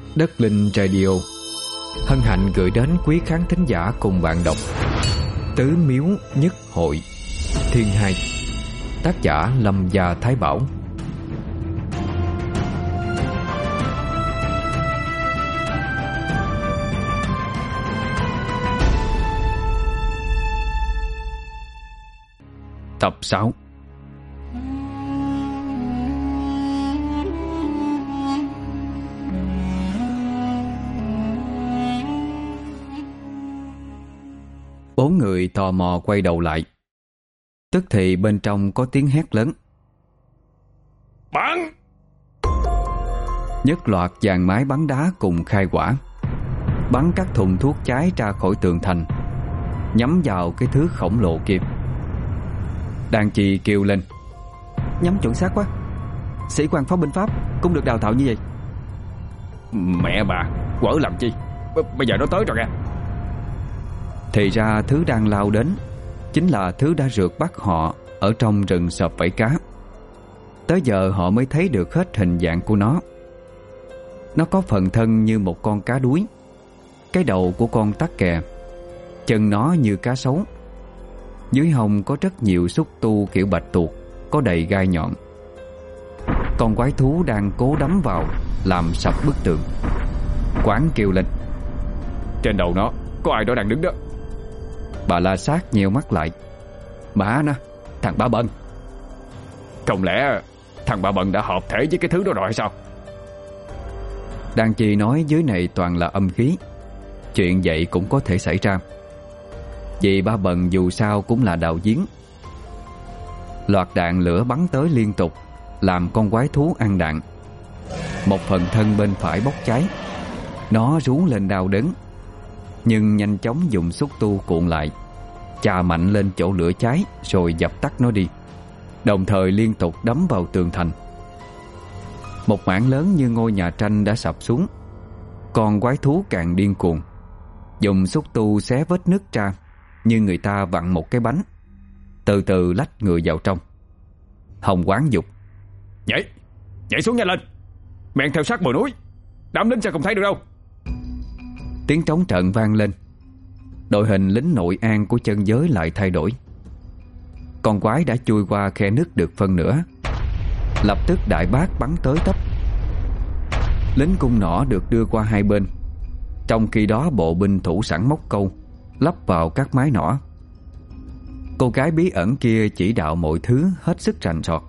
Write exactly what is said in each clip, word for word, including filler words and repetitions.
Đất Linh Radio hân hạnh gửi đến quý khán thính giả cùng bạn đọc Tứ Miếu Nhất Hội Thiên Hai, tác giả Lâm Gia Thái Bảo. Tập sáu. Bốn người tò mò quay đầu lại. Tức thì bên trong có tiếng hét lớn: Bắn! Nhất loạt dàn máy bắn đá cùng khai hỏa, bắn các thùng thuốc cháy ra khỏi tường thành, nhắm vào cái thứ khổng lồ kia. Đàn Chì kêu lên: Nhắm chuẩn xác quá, sĩ quan pháo binh Pháp cũng được đào tạo như vậy. Mẹ bà, quở làm chi? B- Bây giờ nó tới rồi kìa. Thì ra thứ đang lao đến chính là thứ đã rượt bắt họ ở trong rừng sợp vảy cá. Tới giờ họ mới thấy được hết hình dạng của nó. Nó có phần thân như một con cá đuối, cái đầu của con tắc kè, chân nó như cá sấu. Dưới hông có rất nhiều xúc tu kiểu bạch tuộc, có đầy gai nhọn. Con quái thú đang cố đấm vào, làm sập bức tường. Quán kêu lên: Trên đầu nó có ai đó đang đứng đó. Bà La Sát nheo mắt lại: Má nó, thằng Ba Bần. Không lẽ thằng Ba Bần đã hợp thể với cái thứ đó rồi hay sao? Đàn Chì nói dưới này toàn là âm khí, chuyện vậy cũng có thể xảy ra, vì Ba Bần dù sao cũng là đạo giếng. Loạt đạn lửa bắn tới liên tục, làm con quái thú ăn đạn. Một phần thân bên phải bốc cháy, nó rú lên đau đớn, nhưng nhanh chóng dùng xúc tu cuộn lại, chà mạnh lên chỗ lửa cháy rồi dập tắt nó đi, đồng thời liên tục đấm vào tường thành. Một mảng lớn như ngôi nhà tranh đã sập xuống. Con quái thú càng điên cuồng, dùng xúc tu xé vết nứt ra như người ta vặn một cái bánh, từ từ lách người vào trong. Hồng Quán dục: Nhảy, nhảy xuống nhanh lên, men theo sát bờ núi, đám lính sẽ không thấy được đâu. Tiếng trống trận vang lên. Đội hình lính nội an của chân giới lại thay đổi. Con quái đã chui qua khe nứt được phân nửa, lập tức đại bác bắn tới tấp. Lính cung nỏ được đưa qua hai bên, trong khi đó bộ binh thủ sẵn móc câu lắp vào các mái nỏ. Cô gái bí ẩn kia chỉ đạo mọi thứ hết sức rành rọt.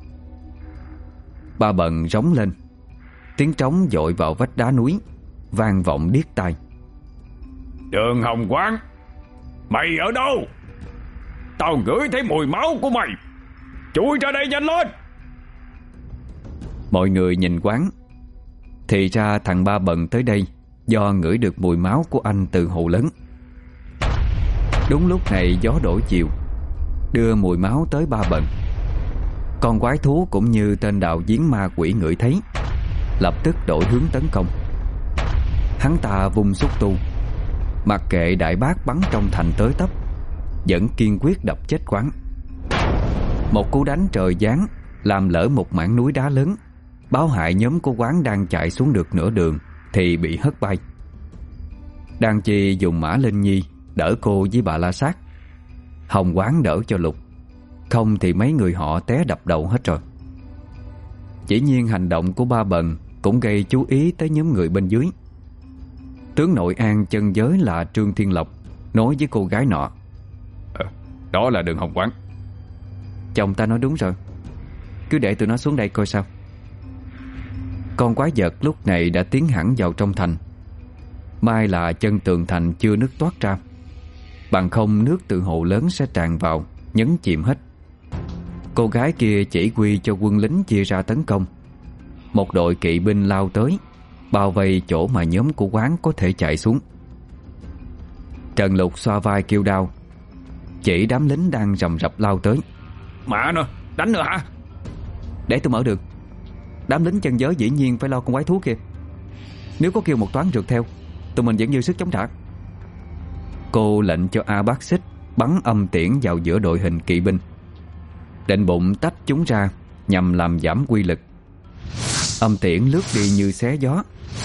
Ba Bần rống lên, tiếng trống dội vào vách đá núi, vang vọng điếc tai. Đường Hồng Quán, mày ở đâu? Tao ngửi thấy mùi máu của mày, chui ra đây nhanh lên. Mọi người nhìn Quán. Thì ra thằng Ba Bần tới đây do ngửi được mùi máu của anh từ hồ lớn. Đúng lúc này gió đổi chiều, đưa mùi máu tới Ba Bần. Con quái thú cũng như tên đạo giếng ma quỷ ngửi thấy, lập tức đổi hướng tấn công. Hắn ta vung xúc tu, mặc kệ đại bác bắn trong thành tới tấp, vẫn kiên quyết đập chết Quán. Một cú đánh trời giáng làm lỡ một mảng núi đá lớn, báo hại nhóm của Quán đang chạy xuống được nửa đường thì bị hất bay. Đàn Chì dùng Mã Linh Nhi đỡ cô với bà La Sát, Hồng Quán đỡ cho Lục, không thì mấy người họ té đập đầu hết rồi. Chỉ nhiên hành động của Ba Bần cũng gây chú ý tới nhóm người bên dưới. Tướng nội an chân giới là Trương Thiên Lộc nói với cô gái nọ: à, Đó là Đường Hồng Quán. Chồng ta nói đúng rồi, cứ để tụi nó xuống đây coi sao. Con quái vật lúc này đã tiến hẳn vào trong thành. May là chân tường thành chưa nứt toát ra, bằng không nước từ hồ lớn sẽ tràn vào, nhấn chìm hết. Cô gái kia chỉ huy cho quân lính chia ra tấn công. Một đội kỵ binh lao tới, bao vây chỗ mà nhóm của Quán có thể chạy xuống. Trần Lục xoa vai kêu đau, chỉ đám lính đang rầm rập lao tới. Mẹ nó, đánh nữa hả? Để tôi mở được. Đám lính chân giới dĩ nhiên phải lo con quái thú kia. Nếu có kêu một toán rượt theo, tụi mình vẫn dư sức chống trả. Cô lệnh cho A Bác Xích bắn âm tiễn vào giữa đội hình kỵ binh, định bụng tách chúng ra nhằm làm giảm quy lực. Âm tiễn lướt đi như xé gió,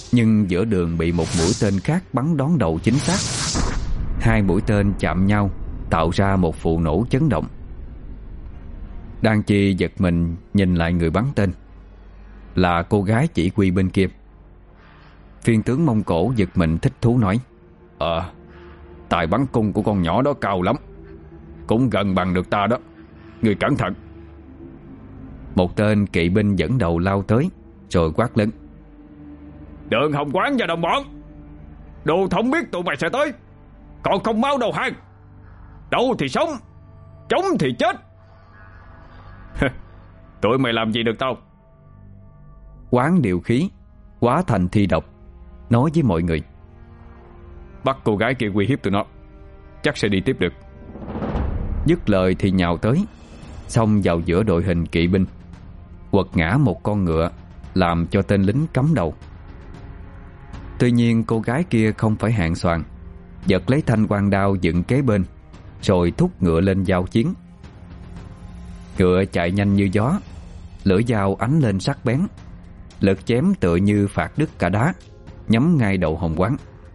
Nhưng giữa đường bị một mũi tên khác bắn đón đầu chính xác. Hai mũi tên chạm nhau, tạo ra một vụ nổ chấn động. Đan Chi giật mình nhìn lại người bắn tên, là cô gái chỉ huy bên kia. Phiên tướng Mông Cổ giật mình thích thú nói: Ờ, tài bắn cung của con nhỏ đó cao lắm, cũng gần bằng được ta đó, người cẩn thận. Một tên kỵ binh dẫn đầu lao tới, rồi quát lớn: Đường Hồng Quán và đồng bọn, đồ thống biết tụi mày sẽ tới, còn không mau đầu hàng. Đâu thì sống, chống thì chết. Tụi mày làm gì được tao? Quán điều khí, hóa thành thi độc, nói với mọi người: Bắt cô gái kia uy hiếp tụi nó, chắc sẽ đi tiếp được. Dứt lời thì nhào tới, xông vào giữa đội hình kỵ binh, quật ngã một con ngựa, làm cho tên lính cắm đầu. Tuy nhiên cô gái kia không phải hạng soàn, giật lấy thanh quan đao dựng kế bên, rồi thúc ngựa lên giao chiến. Ngựa chạy nhanh như gió, lưỡi dao ánh lên sắc bén, lực chém tựa như phạt đứt cả đá, nhắm ngay đầu Hồng Quán.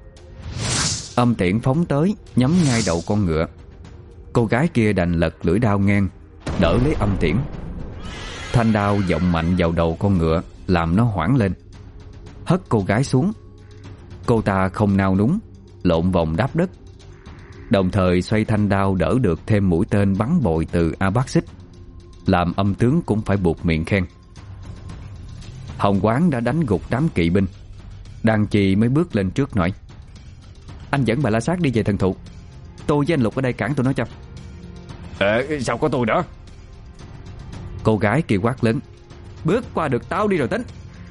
Âm tiễn phóng tới, nhắm ngay đầu con ngựa. Cô gái kia đành lật lưỡi đao ngang, đỡ lấy âm tiễn. Thanh đao vọng mạnh vào đầu con ngựa, làm nó hoảng lên, hất cô gái xuống. Cô ta không nao núng, lộn vòng đáp đất, đồng thời xoay thanh đao đỡ được thêm mũi tên bắn bội từ A Bác Xích, làm âm tướng cũng phải buộc miệng khen. Hồng Quán đã đánh gục đám kỵ binh. Đan Chi mới bước lên trước nói: Anh dẫn bà La Sát đi về thần thụ, tôi với anh Lục ở đây cản tụi nó cho. Ờ, sao có tôi nữa? Cô gái kia quát lớn: Bước qua được tao đi rồi tính.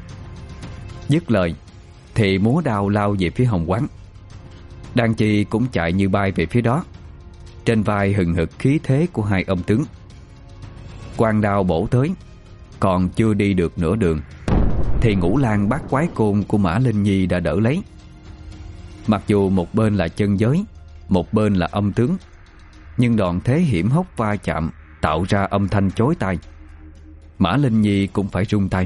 Dứt lời thì múa đao lao về phía Hồng Quán. Đan Chi cũng chạy như bay về phía đó, trên vai hừng hực khí thế của hai ông tướng. Quang đao bổ tới, còn chưa đi được nửa đường thì Ngũ Lang Bát Quái Côn của Mã Linh Nhi đã đỡ lấy. Mặc dù một bên là chân giới, một bên là âm tướng, nhưng đòn thế hiểm hóc va chạm tạo ra âm thanh chói tai. Mã Linh Nhi cũng phải rung tay.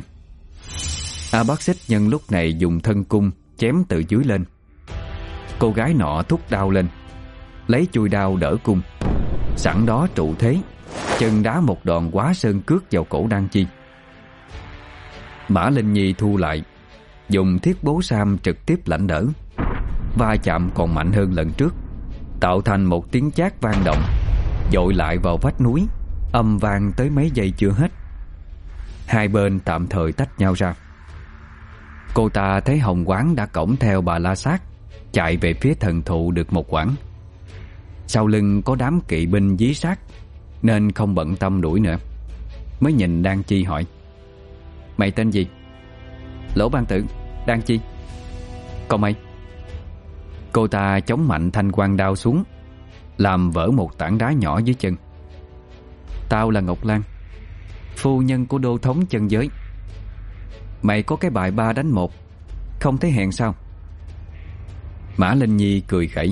A Bác Xích nhân lúc này dùng thân cung chém từ dưới lên. Cô gái nọ thúc đao lên, lấy chui đao đỡ cung, sẵn đó trụ thế, chân đá một đòn Quá Sơn Cước vào cổ Đan Chi. Mã Linh Nhi thu lại, dùng thiết bố sam trực tiếp lãnh đỡ. Va chạm còn mạnh hơn lần trước, tạo thành một tiếng chát vang động, dội lại vào vách núi, âm vang tới mấy giây chưa hết. Hai bên tạm thời tách nhau ra. Cô ta thấy Hồng Quán đã cõng theo bà La Sát chạy về phía thần thụ được một quãng. Sau lưng có đám kỵ binh dí sát, nên không bận tâm đuổi nữa. Mới nhìn Đan Chi hỏi: Mày tên gì? Lỗ Ban Tử, Đan Chi. Còn mày? Cô ta chống mạnh thanh quang đao xuống, làm vỡ một tảng đá nhỏ dưới chân. Tao là Ngọc Lan, phu nhân của đô thống chân giới. Mày có cái bài ba đánh một, không thấy hèn sao? Mã Linh Nhi cười khẩy: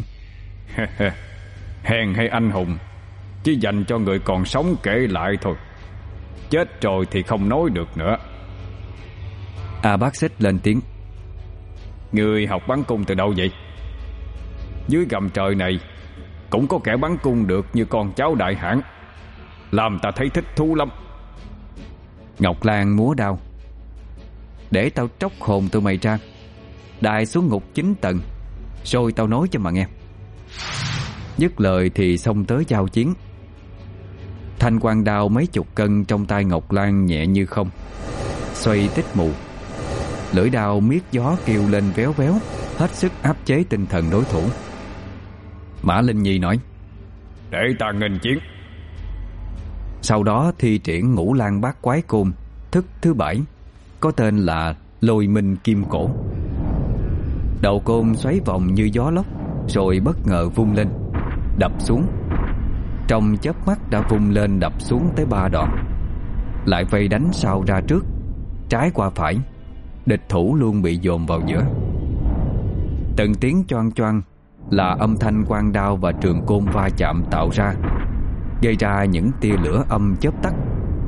Hèn hay anh hùng chỉ dành cho người còn sống kể lại thôi, chết rồi thì không nói được nữa. A Bác Xích lên tiếng: Người học bắn cung từ đâu vậy? Dưới gầm trời này cũng có kẻ bắn cung được như con cháu đại hãn, làm ta thấy thích thú lắm. Ngọc Lan múa đao: Để tao tróc hồn tụi mày ra, đài xuống ngục chín tầng, rồi tao nói cho mà nghe. Dứt lời thì xông tới giao chiến. Thanh quang đao mấy chục cân trong tay Ngọc Lan nhẹ như không, xoay tích mù. Lưỡi đao miết gió kêu lên véo véo, hết sức áp chế tinh thần đối thủ. Mã Linh Nhi nói: Để ta nghênh chiến. Sau đó thi triển Ngũ Lang Bát Quái Côn thức thứ bảy, có tên là Lôi Minh Kim Cổ. Đầu côn xoáy vòng như gió lốc, rồi bất ngờ vung lên, đập xuống. Trong chớp mắt đã vung lên đập xuống tới ba đoạn, lại vây đánh sau ra trước, trái qua phải, địch thủ luôn bị dồn vào giữa. Từng tiếng choang choang là âm thanh quang đao và trường côn va chạm tạo ra, gây ra những tia lửa âm chớp tắt.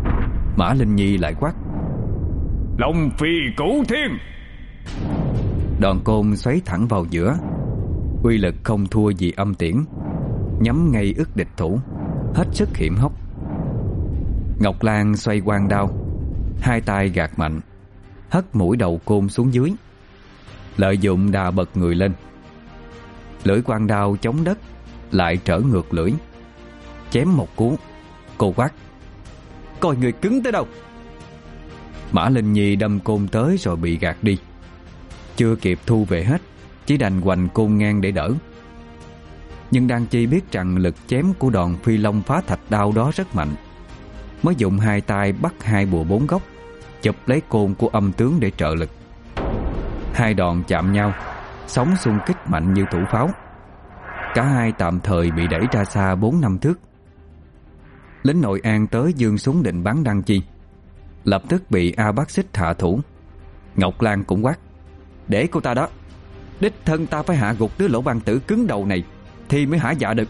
Mã Linh Nhi lại quát: Long phi cửu thiên! Đòn côn xoáy thẳng vào giữa, uy lực không thua gì âm tiễn, nhắm ngay ức địch thủ, hết sức hiểm hóc. Ngọc Lan xoay quang đao, hai tay gạt mạnh, hất mũi đầu côn xuống dưới, lợi dụng đà bật người lên. Lưỡi quang đao chống đất, lại trở ngược lưỡi, chém một cú. Cô quát: "Coi người cứng tới đâu!" Mã Linh Nhi đâm côn tới rồi bị gạt đi, chưa kịp thu về hết, chỉ đành hoành côn ngang để đỡ. Nhưng Đan Chi biết rằng lực chém của đòn phi long phá thạch đao đó rất mạnh, mới dùng hai tay bắt hai bùa bốn góc, chụp lấy côn của âm tướng để trợ lực. Hai đòn chạm nhau, sóng xung kích mạnh như thủ pháo. Cả hai tạm thời bị đẩy ra xa bốn năm thước. Lính Nội An tới giương súng định bắn Đan Chi, lập tức bị A Bác Xích hạ thủ. Ngọc Lan cũng quát: "Để cô ta đó, đích thân ta phải hạ gục đứa lỗ ban tử cứng đầu này thì mới hả dạ được."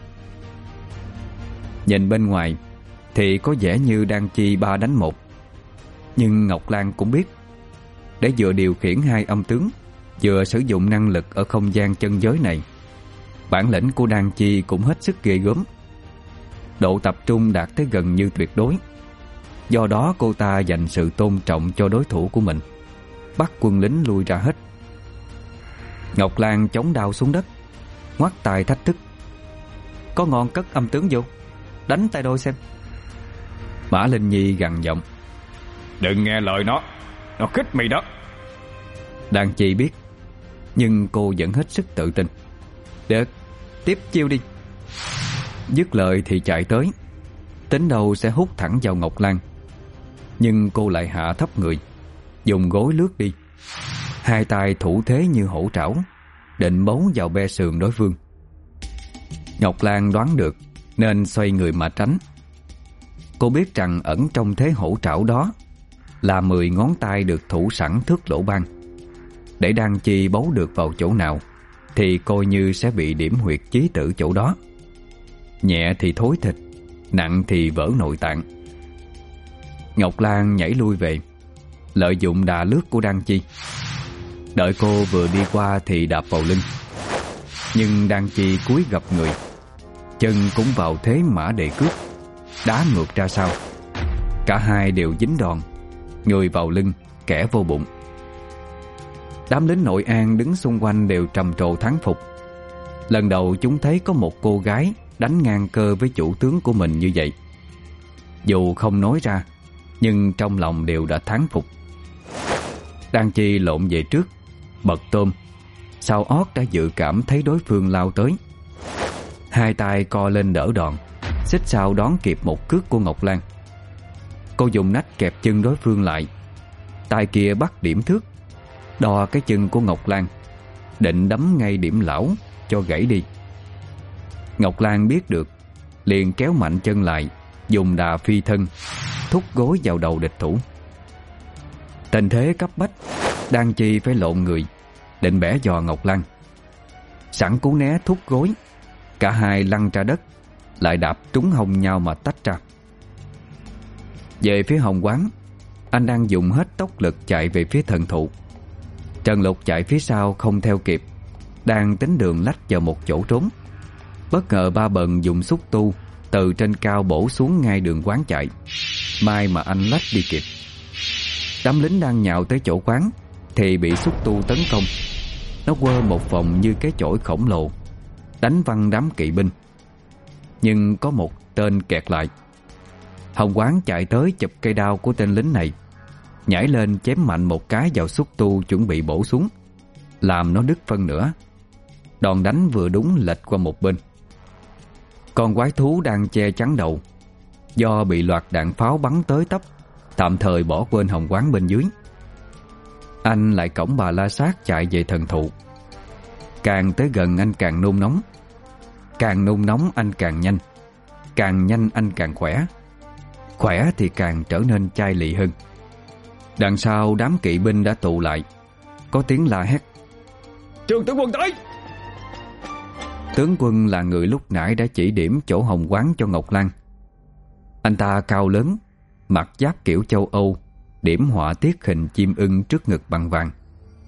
Nhìn bên ngoài thì có vẻ như Đan Chi ba đánh một, nhưng Ngọc Lan cũng biết, để vừa điều khiển hai âm tướng, vừa sử dụng năng lực ở không gian chân giới này, bản lĩnh của Đan Chi cũng hết sức ghê gớm. Độ tập trung đạt tới gần như tuyệt đối. Do đó cô ta dành sự tôn trọng cho đối thủ của mình, bắt quân lính lui ra hết. Ngọc Lan chống đao xuống đất, ngoắt tay thách thức: "Có ngon cất âm tướng vô, đánh tay đôi xem." Mã Linh Nhi gằn giọng: "Đừng nghe lời nó, nó khích mày đó." Đan Chi biết, nhưng cô vẫn hết sức tự tin: "Được, tiếp chiêu đi." Dứt lời thì chạy tới, tính đâu sẽ hút thẳng vào Ngọc Lan, nhưng cô lại hạ thấp người, dùng gối lướt đi, hai tay thủ thế như hổ trảo, định bấu vào be sườn đối phương. Ngọc Lan đoán được nên xoay người mà tránh. Cô biết rằng ẩn trong thế hổ trảo đó là mười ngón tay được thủ sẵn thước lỗ ban. Để Đan Chi bấu được vào chỗ nào thì coi như sẽ bị điểm huyệt chí tử chỗ đó. Nhẹ thì thối thịt, nặng thì vỡ nội tạng. Ngọc Lan nhảy lui về, lợi dụng đà lướt của Đan Chi. Đợi cô vừa đi qua thì đạp vào lưng, nhưng Đan Chi cúi gập người, chân cũng vào thế mã đề cước, đá ngược ra sau. Cả hai đều dính đòn, người vào lưng, kẻ vô bụng. Đám lính Nội An đứng xung quanh đều trầm trồ thán phục. Lần đầu chúng thấy có một cô gái đánh ngang cơ với chủ tướng của mình như vậy. Dù không nói ra, nhưng trong lòng đều đã thán phục. Đan Chi lộn về trước, bật tôm, sau ót đã dự cảm thấy đối phương lao tới. Hai tay co lên đỡ đòn, xích sao đón kịp một cước của Ngọc Lan. Cô dùng nách kẹp chân đối phương lại, tay kia bắt điểm thước, đo cái chân của Ngọc Lan, định đấm ngay điểm lão cho gãy đi. Ngọc Lan biết được, liền kéo mạnh chân lại, dùng đà phi thân, thúc gối vào đầu địch thủ. Tình thế cấp bách, Đan Chi phải lộn người, định bẻ giò Ngọc Lan. Sẵn cú né thúc gối, cả hai lăn ra đất, lại đạp trúng hông nhau mà tách ra. Về phía Hồng Quán, anh đang dùng hết tốc lực chạy về phía thần thụ. Trần Lục chạy phía sau không theo kịp, đang tính đường lách vào một chỗ trốn. Bất ngờ Ba Bần dùng xúc tu từ trên cao bổ xuống ngay đường quán chạy. May mà anh lách đi kịp. Đám lính đang nhào tới chỗ quán thì bị xúc tu tấn công. Nó quơ một vòng như cái chổi khổng lồ, đánh văng đám kỵ binh. Nhưng có một tên kẹt lại. Hồng Quán chạy tới chụp cây đao của tên lính này, nhảy lên chém mạnh một cái vào xúc tu chuẩn bị bổ xuống, làm nó đứt phân nửa. Đòn đánh vừa đúng lệch qua một bên. Con quái thú đang che chắn đầu, do bị loạt đạn pháo bắn tới tấp, tạm thời bỏ quên Hồng Quán bên dưới. Anh lại cõng bà La Sát chạy về thần thụ. Càng tới gần anh càng nôn nóng, càng nôn nóng anh càng nhanh, càng nhanh anh càng khỏe, khỏe thì càng trở nên chai lị hơn. Đằng sau đám kỵ binh đã tụ lại, có tiếng la hét: "Trường tướng quân tới!" Tướng quân là người lúc nãy đã chỉ điểm chỗ Hồng Quán cho Ngọc Lan. Anh ta cao lớn, mặc giáp kiểu châu Âu, điểm họa tiết hình chim ưng trước ngực bằng vàng.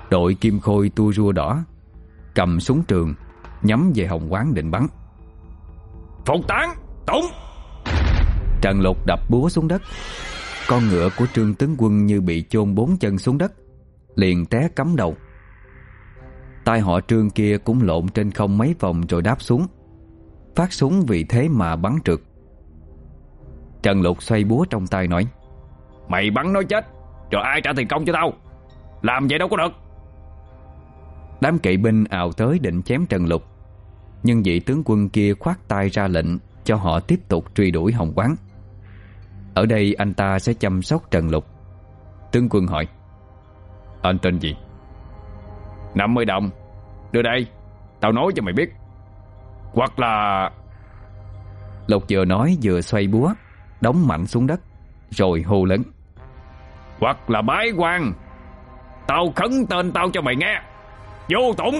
Đội kim khôi tua rua đỏ cầm súng trường nhắm về Hồng Quán định bắn. Phục tán, tụng. Trần Lục đập búa xuống đất. Con ngựa của Trương tướng quân như bị chôn bốn chân xuống đất, liền té cắm đầu. tay họ Trương kia cũng lộn trên không mấy vòng rồi đáp xuống, phát súng vì thế mà bắn trượt. Trần Lục xoay búa trong tay nói: Mày bắn nó chết rồi ai trả tiền công cho tao? Làm vậy đâu có được. Đám kỵ binh ào tới định chém Trần Lục, nhưng vị tướng quân kia khoát tay ra lệnh cho họ tiếp tục truy đuổi Hồng Quán. Ở đây anh ta sẽ chăm sóc Trần Lục. Tướng quân hỏi: Anh tên gì? năm mươi đồng. Đưa đây, tao nói cho mày biết. Hoặc là... Lục vừa nói vừa xoay búa đóng mạnh xuống đất, rồi hô lớn: Hoặc là bái quan. Tao khấn tên tao cho mày nghe. Vô Tụng.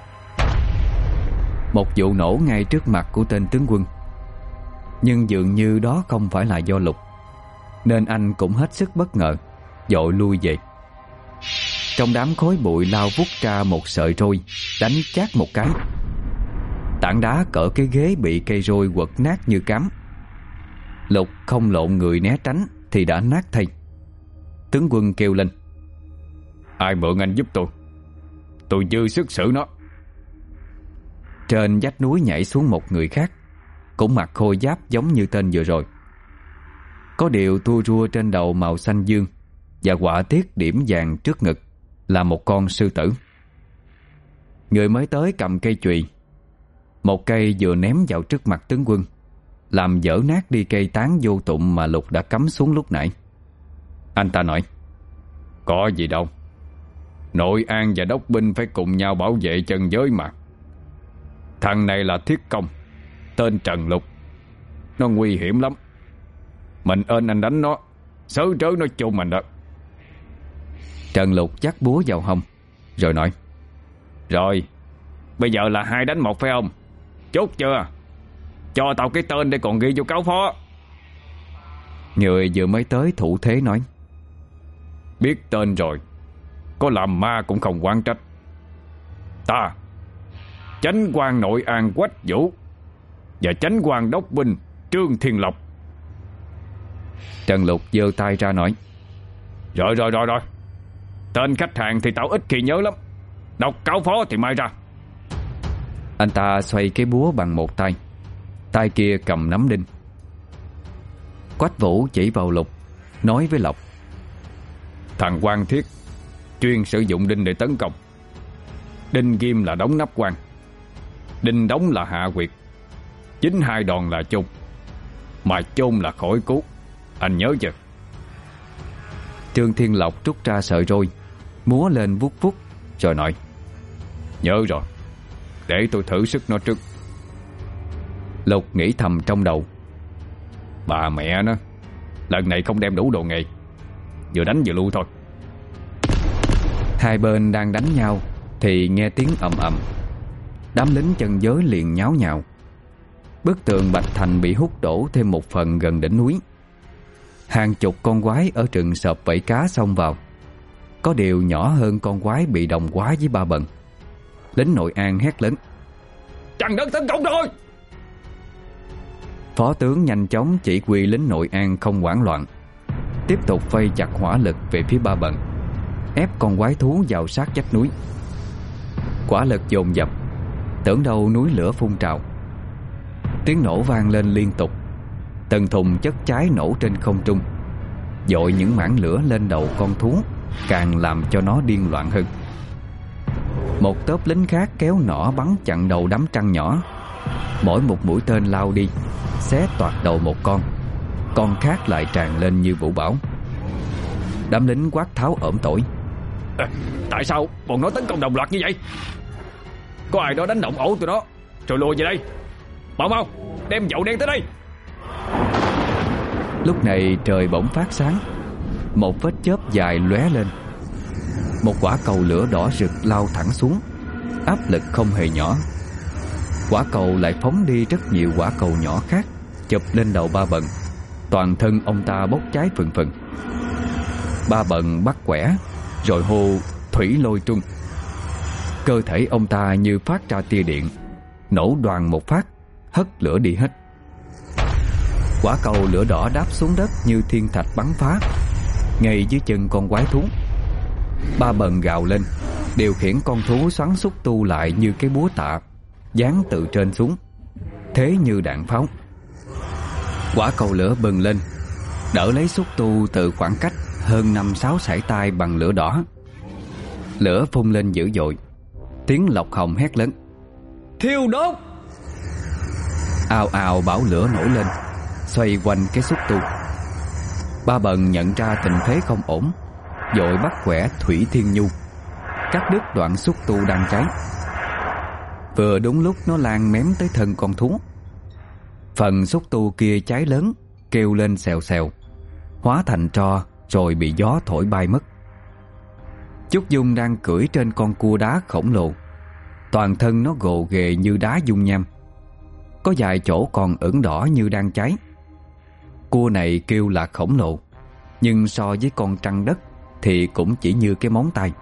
Một vụ nổ ngay trước mặt của tên tướng quân. Nhưng dường như đó không phải là do Lục, nên anh cũng hết sức bất ngờ, vội lui về. Trong đám khói bụi lao vút ra một sợi roi, đánh chát một cái. Tảng đá cỡ cái ghế bị cây roi quật nát như cám. Lục không lộn người né tránh thì đã nát thay. Tướng quân kêu lên: Ai mượn anh giúp tôi? Tôi dư sức xử nó. Trên vách núi nhảy xuống một người khác, cũng mặc khôi giáp giống như tên vừa rồi. Có điều tua rua trên đầu màu xanh dương và họa tiết điểm vàng trước ngực là một con sư tử. Người mới tới cầm cây chùy, một cây vừa ném vào trước mặt tướng quân, làm dở nát đi cây tán vô tụng mà Lục đã cắm xuống lúc nãy. Anh ta nói: Có gì đâu, nội an và đốc binh phải cùng nhau bảo vệ chân giới mà. Thằng này là thiết công, tên Trần Lục. Nó nguy hiểm lắm. Mình ơn anh đánh nó, sớ trớ nó chôn mình đó. Trần Lục dắt búa vào hông, rồi nói: Rồi, bây giờ là hai đánh một phải không? Chốt chưa? Cho tao cái tên để còn ghi vô cáo phó. Người vừa mới tới thủ thế nói: Biết tên rồi, có làm ma cũng không quan trách. Ta, chánh quan nội an Quách Vũ và chánh quan đốc binh Trương Thiên Lộc. Trần Lục giơ tay ra nói: Rồi rồi rồi rồi, tên khách hàng thì tao ít khi nhớ lắm, đọc cáo phó thì mai ra. Anh ta xoay cái búa bằng một tay, tay kia cầm nắm đinh. Quách Vũ chỉ vào Lục, nói với Lộc: Thằng quan thiết chuyên sử dụng đinh để tấn công. Đinh ghim là đóng nắp quan, đinh đóng là hạ quyệt, chính hai đòn là chôn, mà chôn là khỏi cứu. Anh nhớ chưa? Trương Thiên Lộc rút ra sợi roi, múa lên vuốt vuốt, rồi nói: Nhớ rồi, để tôi thử sức nó trước. Lục nghĩ thầm trong đầu: Bà mẹ nó, lần này không đem đủ đồ nghề, vừa đánh vừa lưu thôi. Hai bên đang đánh nhau thì nghe tiếng ầm ầm. Đám lính chân giới liền nháo nhào. Bức tường Bạch Thành bị hút đổ thêm một phần gần đỉnh núi. Hàng chục con quái ở rừng sợp vẫy cá xông vào. Có điều nhỏ hơn con quái bị đồng quá với Ba Bần. Lính nội an hét lớn: Trần đất tấn công rồi! Phó tướng nhanh chóng chỉ huy lính nội an không hoảng loạn, tiếp tục vây chặt hỏa lực về phía Ba Bần, ép con quái thú vào sát vách núi. Quả lực dồn dập, tưởng đâu núi lửa phun trào. Tiếng nổ vang lên liên tục. Từng thùng chất cháy nổ trên không trung, dội những mảng lửa lên đầu con thú, càng làm cho nó điên loạn hơn. Một tốp lính khác kéo nỏ bắn chặn đầu đám trăng nhỏ. Mỗi một mũi tên lao đi, xé toạc đầu một con, con khác lại tràn lên như vũ bão. Đám lính quát tháo ởm tỏi: à, Tại sao bọn nó tấn công đồng loạt như vậy? Có ai đó đánh động ổ tụi nó rồi lùi về đây. Mau mau, đem dậu đen tới đây. Lúc này trời bỗng phát sáng. Một vết chớp dài lóe lên. Một quả cầu lửa đỏ rực lao thẳng xuống, áp lực không hề nhỏ. Quả cầu lại phóng đi rất nhiều quả cầu nhỏ khác, chụp lên đầu Ba Bần. Toàn thân ông ta bốc cháy phừng phừng. Ba Bần bắt quẻ, rồi hô: thủy lôi trung. Cơ thể ông ta như phát ra tia điện, nổ đoàng một phát, hất lửa đi hết. Quả cầu lửa đỏ đáp xuống đất như thiên thạch bắn phá, ngay dưới chân con quái thú. Ba Bần gào lên, điều khiển con thú xoắn xúc tu lại như cái búa tạ, giáng từ trên xuống, thế như đạn pháo. Quả cầu lửa bừng lên, đỡ lấy xúc tu từ khoảng cách hơn năm sáu sải tay bằng lửa đỏ. Lửa phun lên dữ dội, tiếng lộc hồng hét lớn: thiêu đốt! Ào ào bão lửa nổi lên, xoay quanh cái xúc tu. Ba Bần nhận ra tình thế không ổn, vội bắt quẻ Thủy Thiên Nhu, cắt đứt đoạn xúc tu đang cháy. Vừa đúng lúc nó lan mém tới thân con thú. Phần xúc tu kia cháy lớn, kêu lên xèo xèo, hóa thành tro rồi bị gió thổi bay mất. Chúc Dung đang cưỡi trên con cua đá khổng lồ, toàn thân nó gồ ghề như đá dung nham, có vài chỗ còn ửng đỏ như đang cháy. Cua này kêu là khổng lồ, nhưng so với con trăng đất thì cũng chỉ như cái móng tay.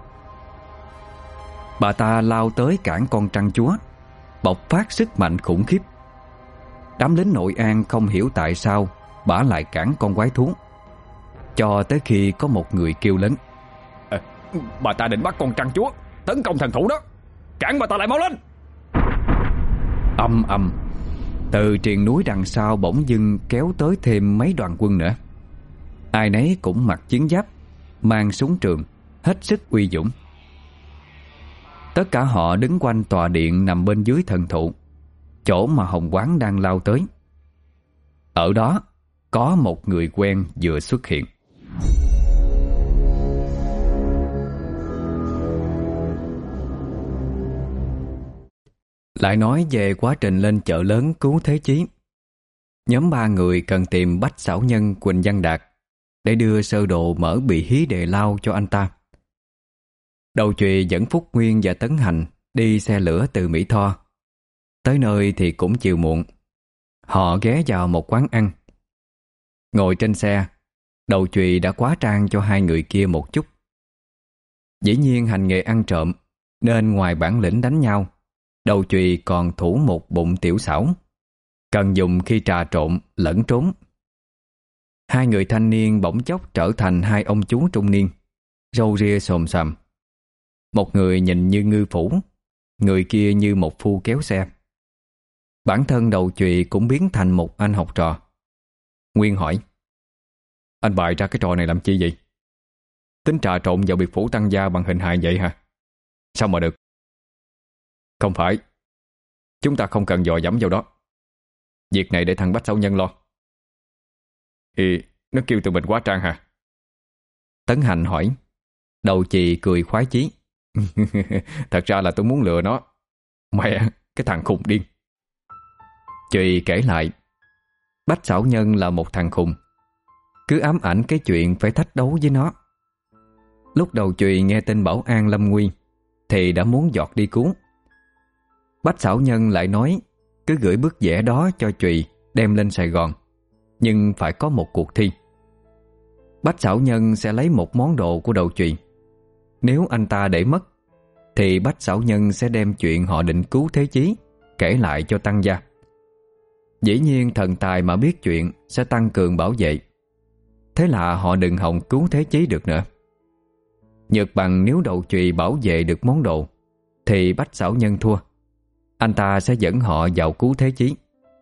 Bà ta lao tới cản con trăng chúa, bộc phát sức mạnh khủng khiếp. Đám lính Nội An không hiểu tại sao bả lại cản con quái thú, cho tới khi có một người kêu lớn: à, bà ta định bắt con trăng chúa, tấn công thần thủ đó, cản bà ta lại mau lên! Âm ầm, từ triền núi đằng sau bỗng dưng kéo tới thêm mấy đoàn quân nữa. Ai nấy cũng mặc chiến giáp, mang súng trường, hết sức uy dũng. Tất cả họ đứng quanh tòa điện nằm bên dưới thần thụ, chỗ mà Hồng Quán đang lao tới. Ở đó có một người quen vừa xuất hiện. Lại nói về quá trình lên chợ lớn cứu Thế Chí. Nhóm ba người cần tìm Bách Xảo Nhân Quỳnh Văn Đạt để đưa sơ đồ mở bị hí đề lao cho anh ta. Đầu chùy dẫn Phúc Nguyên và Tấn Hành đi xe lửa từ Mỹ Tho. Tới nơi thì cũng chiều muộn. Họ ghé vào một quán ăn. Ngồi trên xe, đầu chùy đã quá trang cho hai người kia một chút. Dĩ nhiên hành nghề ăn trộm, nên ngoài bản lĩnh đánh nhau, đầu chùy còn thủ một bụng tiểu xảo, cần dùng khi trà trộn lẫn trốn. Hai người thanh niên bỗng chốc trở thành hai ông chú trung niên, râu ria xồm xoàm. Một người nhìn như ngư phủ, người kia như một phu kéo xe. Bản thân đầu chùy cũng biến thành một anh học trò. Nguyên hỏi: anh bày ra cái trò này làm chi vậy? Tính trà trộn vào biệt phủ tăng gia bằng hình hài vậy hả? Sao mà được? Không phải, chúng ta không cần dò dẫm vào đó. Việc này để thằng Bách Xảo Nhân lo. Thì nó kêu tụi mình quá trang hả? Tấn Hành hỏi. Đầu chì cười khoái chí. Thật ra là tôi muốn lừa nó. Mẹ, cái thằng khùng điên. Chì kể lại, Bách Xảo Nhân là một thằng khùng, cứ ám ảnh cái chuyện phải thách đấu với nó. Lúc đầu Chùy nghe tin Bảo An lâm nguy thì đã muốn giọt đi cứu. Bách Xảo Nhân lại nói cứ gửi bức vẽ đó cho Chùy đem lên Sài Gòn, nhưng phải có một cuộc thi. Bách Xảo Nhân sẽ lấy một món đồ của đầu Chùy. Nếu anh ta để mất thì Bách Xảo Nhân sẽ đem chuyện họ định cứu Thế Chí kể lại cho tăng gia. Dĩ nhiên thần tài mà biết chuyện sẽ tăng cường bảo vệ. Thế là họ đừng hòng cứu Thế Chí được nữa. Nhược bằng nếu đầu Chùy bảo vệ được món đồ thì Bách Xảo Nhân thua. Anh ta sẽ dẫn họ vào cứu Thế Chí.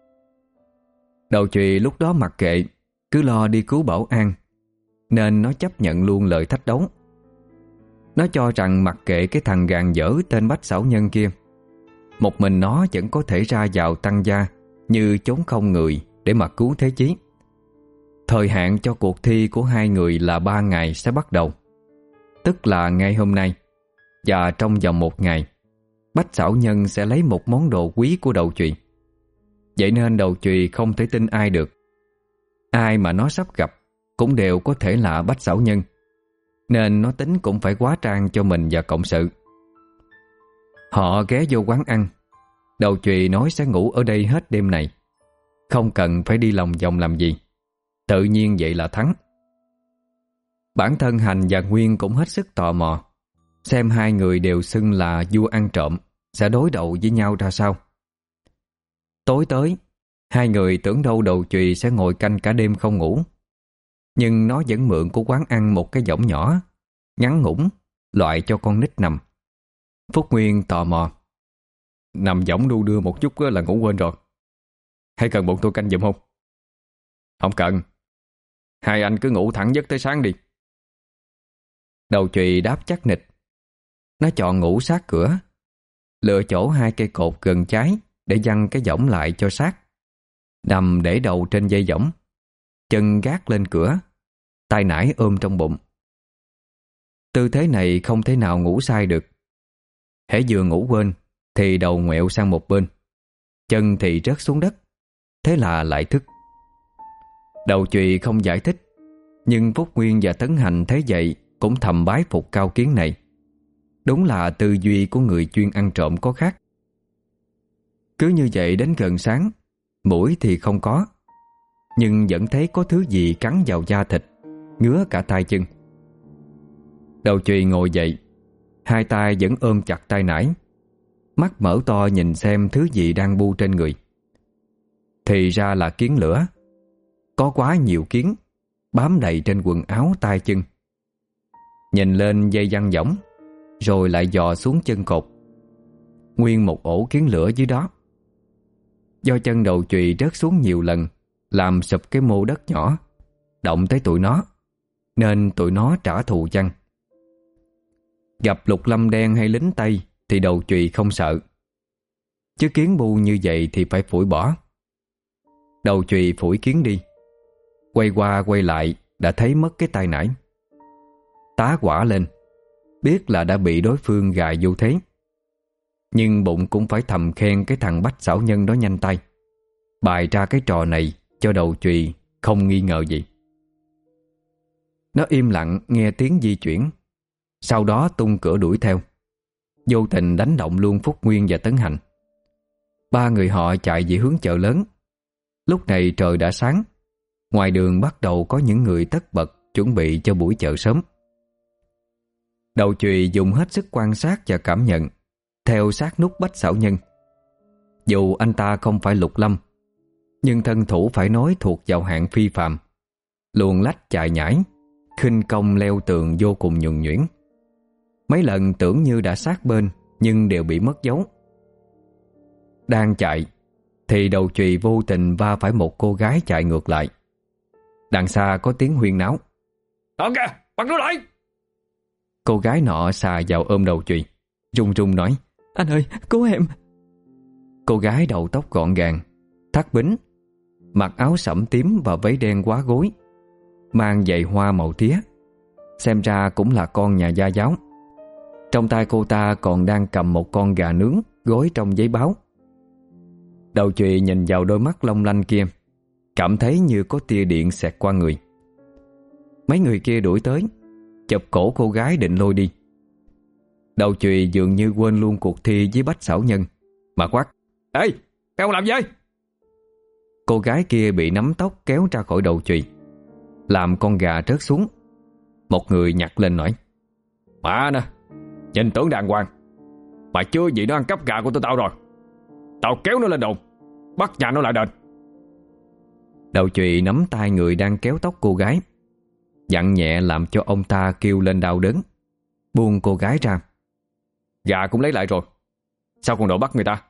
Đầu Chùy lúc đó mặc kệ, cứ lo đi cứu Bảo An, nên nó chấp nhận luôn lời thách đấu. Nó cho rằng mặc kệ cái thằng gàn dở tên Bách Xảo Nhân kia, một mình nó vẫn có thể ra vào tăng gia như trốn không người để mà cứu Thế Chí. Thời hạn cho cuộc thi của hai người là ba ngày sẽ bắt đầu, tức là ngay hôm nay. Và trong vòng một ngày, Bách Xảo Nhân sẽ lấy một món đồ quý của đầu Chùy. Vậy nên đầu Chùy không thể tin ai được. Ai mà nó sắp gặp cũng đều có thể là Bách Xảo Nhân, nên nó tính cũng phải quá trang cho mình và cộng sự. Họ ghé vô quán ăn. Đầu Chùy nói sẽ ngủ ở đây hết đêm này, không cần phải đi lòng vòng làm gì. Tự nhiên vậy là thắng. Bản thân Hành và Nguyên cũng hết sức tò mò, xem hai người đều xưng là vua ăn trộm sẽ đối đầu với nhau ra sao. Tối tới, hai người tưởng đâu Đầu Chùy sẽ ngồi canh cả đêm không ngủ. Nhưng nó vẫn mượn của quán ăn một cái võng nhỏ, ngắn ngủn, loại cho con nít nằm. Phúc Nguyên tò mò: "Nằm võng đu đưa một chút là ngủ quên rồi. Hay cần bọn tôi canh giùm không?" "Không cần. Hai anh cứ ngủ thẳng giấc tới sáng đi." Đầu Chùy đáp chắc nịch. Nó chọn ngủ sát cửa, lựa chỗ hai cây cột gần cháy để giăng cái võng lại cho sát, nằm để đầu trên dây võng, chân gác lên cửa, tay nải ôm trong bụng. Tư thế này không thể nào ngủ sai được. Hễ vừa ngủ quên thì đầu ngoẹo sang một bên, chân thì rớt xuống đất, thế là lại thức. Đầu Chùy không giải thích, nhưng Phúc Nguyên và Tấn Hành thấy vậy cũng thầm bái phục cao kiến này. Đúng là tư duy của người chuyên ăn trộm có khác. Cứ như vậy đến gần sáng, mũi thì không có, nhưng vẫn thấy có thứ gì cắn vào da thịt, ngứa cả tay chân. Đầu Chùy ngồi dậy, hai tay vẫn ôm chặt tay nải, mắt mở to nhìn xem thứ gì đang bu trên người. Thì ra là kiến lửa. Có quá nhiều kiến bám đầy trên quần áo tay chân. Nhìn lên dây giăng võng, rồi lại dò xuống chân cột. Nguyên một ổ kiến lửa dưới đó. Do chân Đầu Chùy rớt xuống nhiều lần, làm sụp cái mô đất nhỏ, động tới tụi nó, nên tụi nó trả thù chăng. Gặp lục lâm đen hay lính Tây thì Đầu Chùy không sợ, chứ kiến bu như vậy thì phải phủi bỏ. Đầu Chùy phủi kiến đi, quay qua quay lại đã thấy mất cái tay nải. Tá quả lên, biết là đã bị đối phương gài vô thế. Nhưng bụng cũng phải thầm khen cái thằng Bách xảo nhân đó nhanh tay, bày ra cái trò này cho Đầu Chùy không nghi ngờ gì. Nó im lặng nghe tiếng di chuyển, sau đó tung cửa đuổi theo, vô tình đánh động luôn Phúc Nguyên và Tấn Hành. Ba người họ chạy về hướng chợ lớn. Lúc này trời đã sáng, ngoài đường bắt đầu có những người tất bật chuẩn bị cho buổi chợ sớm. Đầu Chùy dùng hết sức quan sát và cảm nhận, theo sát nút Bách xảo nhân. Dù anh ta không phải lục lâm, nhưng thân thủ phải nói thuộc vào hạng phi phàm, luồn lách chạy nhảy, khinh công leo tường vô cùng nhuần nhuyễn. Mấy lần tưởng như đã sát bên, nhưng đều bị mất dấu. Đang chạy thì Đầu Chùy vô tình va phải một cô gái chạy ngược lại. Đằng xa có tiếng huyên náo: "Đó kìa, bắt nó lại!" Cô gái nọ xà vào ôm Đầu Chùy, run run nói: "Anh ơi, cứu em!" Cô gái đầu tóc gọn gàng, thắt bính, mặc áo sẫm tím và váy đen quá gối, mang giày hoa màu tía, xem ra cũng là con nhà gia giáo. Trong tay cô ta còn đang cầm một con gà nướng gói trong giấy báo. Đầu Chùy nhìn vào đôi mắt long lanh kia, cảm thấy như có tia điện xẹt qua người. Mấy người kia đuổi tới, chụp cổ cô gái định lôi đi. Đầu Chùy dường như quên luôn cuộc thi với Bách xảo nhân, mà quát: "Ê, em làm gì?" Cô gái kia bị nắm tóc kéo ra khỏi Đầu Chùy, làm con gà rớt xuống. Một người nhặt lên nói: "Mà nè, nhìn tưởng đàng hoàng, mà chưa gì nó ăn cắp gà của tụi tao rồi. Tao kéo nó lên đồn, bắt nhà nó lại đền." Đầu Chùy nắm tay người đang kéo tóc cô gái, dặn nhẹ làm cho ông ta kêu lên đau đớn, buông cô gái ra. "Gà cũng lấy lại rồi, sao còn đổ bắt người ta?"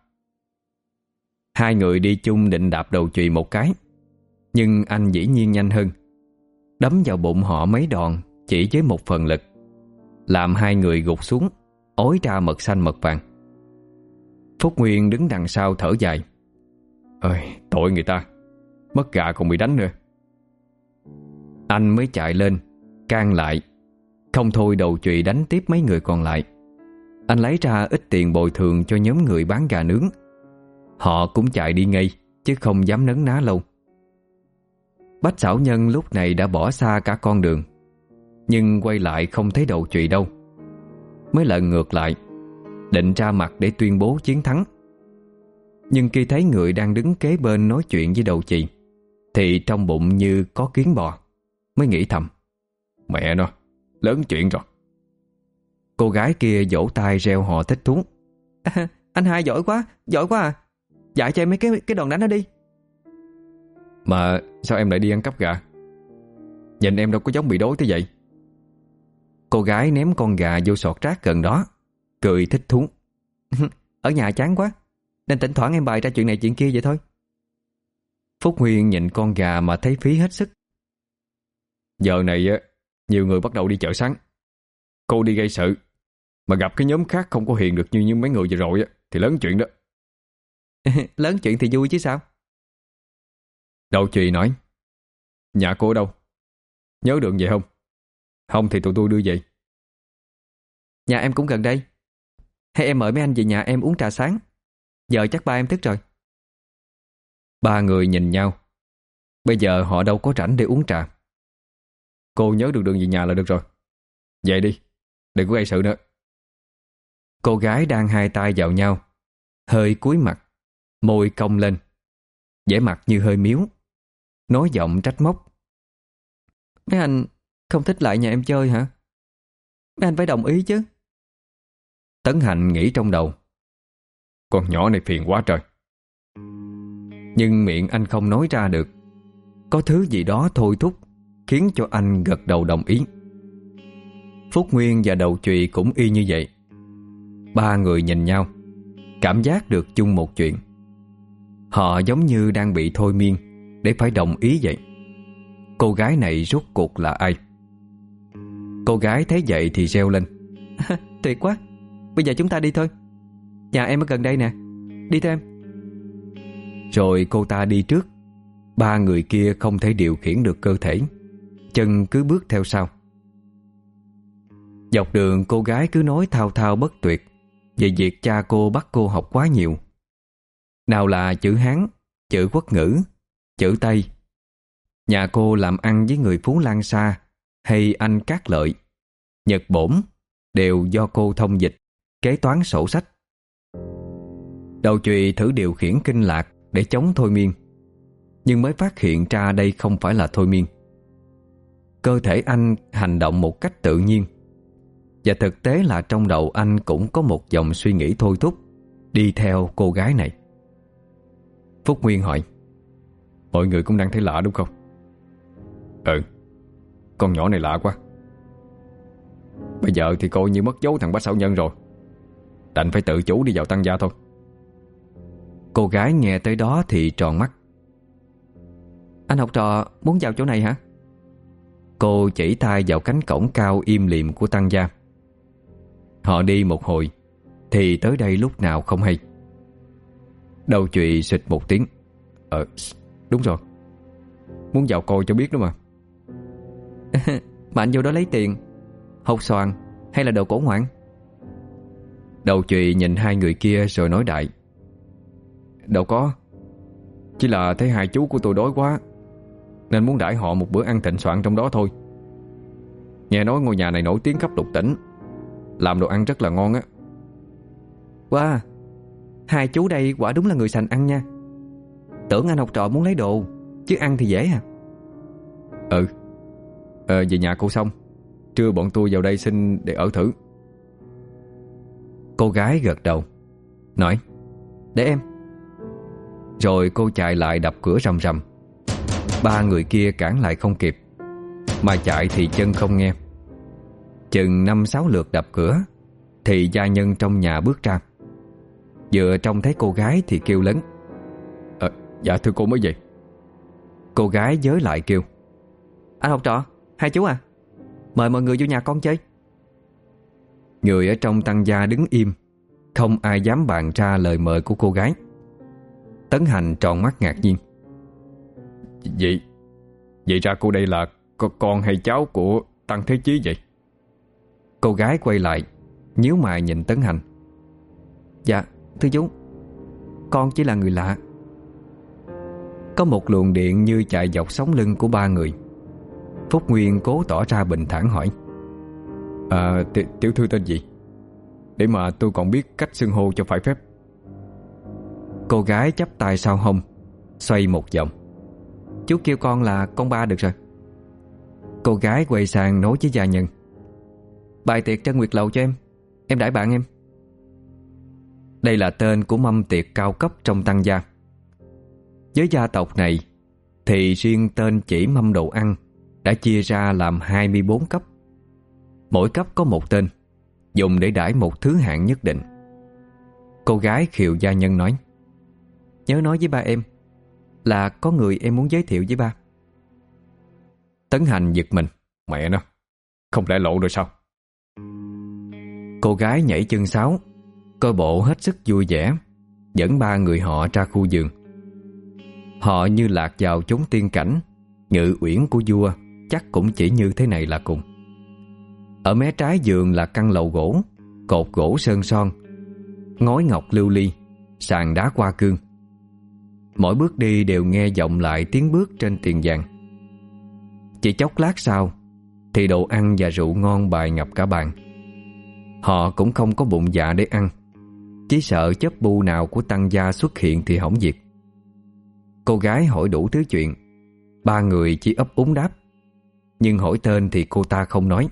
Hai người đi chung định đạp Đầu Chùy một cái, nhưng anh dĩ nhiên nhanh hơn, đấm vào bụng họ mấy đòn chỉ với một phần lực, làm hai người gục xuống, ối ra mật xanh mật vàng. Phúc Nguyên đứng đằng sau thở dài: "Ơi, tội người ta, mất gà còn bị đánh nữa." Anh mới chạy lên can lại, không thôi Đầu Chùy đánh tiếp mấy người còn lại. Anh lấy ra ít tiền bồi thường cho nhóm người bán gà nướng. Họ cũng chạy đi ngay, chứ không dám nấn ná lâu. Bách xảo nhân lúc này đã bỏ xa cả con đường, nhưng quay lại không thấy Đầu Chùy đâu. Mới lần ngược lại, định ra mặt để tuyên bố chiến thắng. Nhưng khi thấy người đang đứng kế bên nói chuyện với Đầu Chùy, thì trong bụng như có kiến bò, mới nghĩ thầm: "Mẹ nó, lớn chuyện rồi." Cô gái kia vỗ tay reo hò thích thú. À, anh hai giỏi quá, giỏi quá à. Dạy cho em mấy cái cái đòn đánh đó đi. Mà sao em lại đi ăn cắp gà? Nhìn em đâu có giống bị đói thế vậy. Cô gái ném con gà vô sọt rác gần đó, cười thích thú. Ở nhà chán quá, nên thỉnh thoảng em bày ra chuyện này chuyện kia vậy thôi. Phúc Nguyên nhìn con gà mà thấy phí hết sức. Giờ này á, nhiều người bắt đầu đi chợ sáng. Cô đi gây sự mà gặp cái nhóm khác không có hiền được như, như mấy người vừa rồi á, thì lớn chuyện đó. Lớn chuyện thì vui chứ sao. Đậu Chùy nói: Nhà cô ở đâu? Nhớ đường về không? Không thì tụi tôi đưa về. Nhà em cũng gần đây. Hay em mời mấy anh về nhà em uống trà sáng. Giờ chắc ba em thức rồi. Ba người nhìn nhau. Bây giờ họ đâu có rảnh để uống trà. Cô nhớ được đường về nhà là được rồi. Về đi, đừng có gây sự nữa. Cô gái đang hai tay vào nhau, hơi cúi mặt, môi cong lên, vẻ mặt như hơi miếu, nói giọng trách móc. Mấy anh không thích lại nhà em chơi hả? Mấy anh phải đồng ý chứ. Tấn Hạnh nghĩ trong đầu: Con nhỏ này phiền quá trời. Nhưng miệng anh không nói ra được. Có thứ gì đó thôi thúc khiến cho anh gật đầu đồng ý. Phúc Nguyên và Đậu Chùy cũng y như vậy. Ba người nhìn nhau, cảm giác được chung một chuyện. Họ giống như đang bị thôi miên để phải đồng ý vậy. Cô gái này rốt cuộc là ai? Cô gái thấy vậy thì reo lên: Tuyệt quá, bây giờ chúng ta đi thôi. Nhà em ở gần đây nè, đi theo em. Rồi cô ta đi trước. Ba người kia không thể điều khiển được cơ thể, chân cứ bước theo sau. Dọc đường cô gái cứ nói thao thao bất tuyệt về việc cha cô bắt cô học quá nhiều. Nào là chữ Hán, chữ Quốc ngữ, chữ Tây. Nhà cô làm ăn với người Phú Lan Sa hay anh Cát Lợi, Nhật Bổn đều do cô thông dịch, kế toán sổ sách. Đậu Chùy thử điều khiển kinh lạc để chống thôi miên, nhưng mới phát hiện ra đây không phải là thôi miên. Cơ thể anh hành động một cách tự nhiên, và thực tế là trong đầu anh cũng có một dòng suy nghĩ thôi thúc đi theo cô gái này. Phúc Nguyên hỏi: Mọi người cũng đang thấy lạ đúng không? Ừ, con nhỏ này lạ quá. Bây giờ thì coi như mất dấu thằng bác Sáu Nhân rồi, đành phải tự chủ đi vào Tăng gia thôi. Cô gái nghe tới đó thì tròn mắt. Anh học trò muốn vào chỗ này hả? Cô chỉ tay vào cánh cổng cao im lìm của Tăng gia. Họ đi một hồi thì tới đây lúc nào không hay. Đậu Chùy xịt một tiếng: Ờ, đúng rồi, muốn vào coi cho biết đó mà. Mà anh vô đó lấy tiền, hột xoàn hay là đồ cổ ngoạn? Đậu Chùy nhìn hai người kia rồi nói đại: Đâu có, chỉ là thấy hai chú của tôi đói quá nên muốn đãi họ một bữa ăn thịnh soạn trong đó thôi. Nghe nói ngôi nhà này nổi tiếng khắp lục tỉnh, làm đồ ăn rất là ngon á. Wow, hai chú đây quả đúng là người sành ăn nha. Tưởng anh học trò muốn lấy đồ, chứ ăn thì dễ à. Ừ, ờ, về nhà cô xong, trưa bọn tôi vào đây xin để ở thử. Cô gái gật đầu, nói: Để em. Rồi cô chạy lại đập cửa rầm rầm. Ba người kia cản lại không kịp, mà chạy thì chân không nghe. Chừng năm sáu lượt đập cửa thì gia nhân trong nhà bước ra. Vừa trông thấy cô gái thì kêu lớn: à, Dạ thưa cô mới về. Cô gái giới lại kêu: Anh học trò, hai chú à, mời mọi người vô nhà con chơi. Người ở trong Tăng gia đứng im, không ai dám bàn ra lời mời của cô gái. Tấn Hành tròn mắt ngạc nhiên: Vậy Vậy ra cô đây là con hay cháu của Tăng Thế Chí vậy? Cô gái quay lại, nhíu mày nhìn Tấn Hành: Dạ thưa chú, con chỉ là người lạ. Có một luồng điện như chạy dọc sống lưng của ba người. Phúc Nguyên cố tỏ ra bình thản hỏi: À, t- tiểu thư tên gì? Để mà tôi còn biết cách xưng hô cho phải phép. Cô gái chắp tay sau hông, xoay một vòng: Chú kêu con là con ba được rồi. Cô gái quay sang nói với gia nhân: Bài tiệc Trân Nguyệt Lầu cho em, em đãi bạn em. Đây là tên của mâm tiệc cao cấp trong Tăng gia. Với gia tộc này thì riêng tên chỉ mâm đồ ăn đã chia ra làm hai mươi bốn cấp. Mỗi cấp có một tên, dùng để đãi một thứ hạng nhất định. Cô gái Khiều gia nhân nói: Nhớ nói với ba em là có người em muốn giới thiệu với ba. Tấn Hành giật mình: Mẹ nó, không lẽ lộ rồi sao? Cô gái nhảy chân sáo, coi bộ hết sức vui vẻ, dẫn ba người họ ra khu vườn. Họ như lạc vào chốn tiên cảnh. Ngự uyển của vua chắc cũng chỉ như thế này là cùng. Ở mé trái vườn là căn lầu gỗ, cột gỗ sơn son, ngói ngọc lưu ly, sàn đá hoa cương. Mỗi bước đi đều nghe vọng lại tiếng bước trên tiền vàng. Chỉ chốc lát sau thì đồ ăn và rượu ngon bày ngập cả bàn. Họ cũng không có bụng dạ để ăn, chỉ sợ chớp bu nào của Tăng gia xuất hiện thì hỏng việc. Cô gái hỏi đủ thứ chuyện, ba người chỉ ấp úng đáp, nhưng hỏi tên thì cô ta không nói.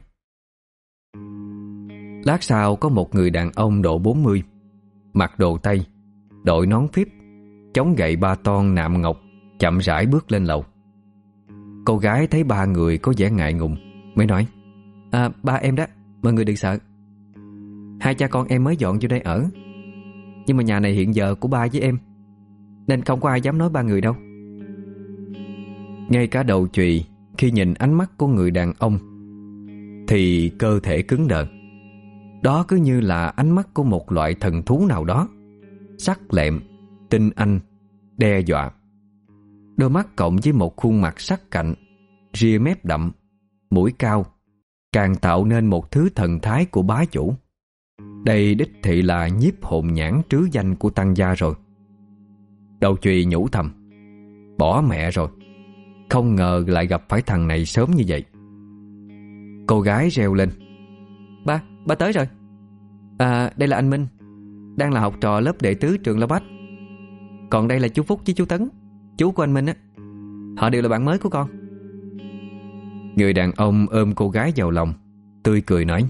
Lát sau có một người đàn ông độ bốn mươi, mặc đồ Tây, đội nón phíp, chống gậy ba ton nạm ngọc, chậm rãi bước lên lầu. Cô gái thấy ba người có vẻ ngại ngùng mới nói: À, ba em đó, mọi người đừng sợ. Hai cha con em mới dọn vô đây ở, nhưng mà nhà này hiện giờ của ba với em, nên không có ai dám nói ba người đâu. Ngay cả đầu chùy khi nhìn ánh mắt của người đàn ông thì cơ thể cứng đờ. Đó cứ như là ánh mắt của một loại thần thú nào đó, sắc lẹm, tinh anh, đe dọa. Đôi mắt cộng với một khuôn mặt sắc cạnh, ria mép đậm, mũi cao, càng tạo nên một thứ thần thái của bá chủ. Đây đích thị là nhiếp hồn nhãn trứ danh của Tăng gia rồi. Đầu chùy nhủ thầm: Bỏ mẹ rồi, không ngờ lại gặp phải thằng này sớm như vậy. Cô gái reo lên: Ba, ba tới rồi. À, đây là anh Minh, đang là học trò lớp đệ tứ trường La Bách. Còn đây là chú Phúc với chú Tấn, chú của anh Minh á. Họ đều là bạn mới của con. Người đàn ông ôm cô gái vào lòng, tươi cười nói: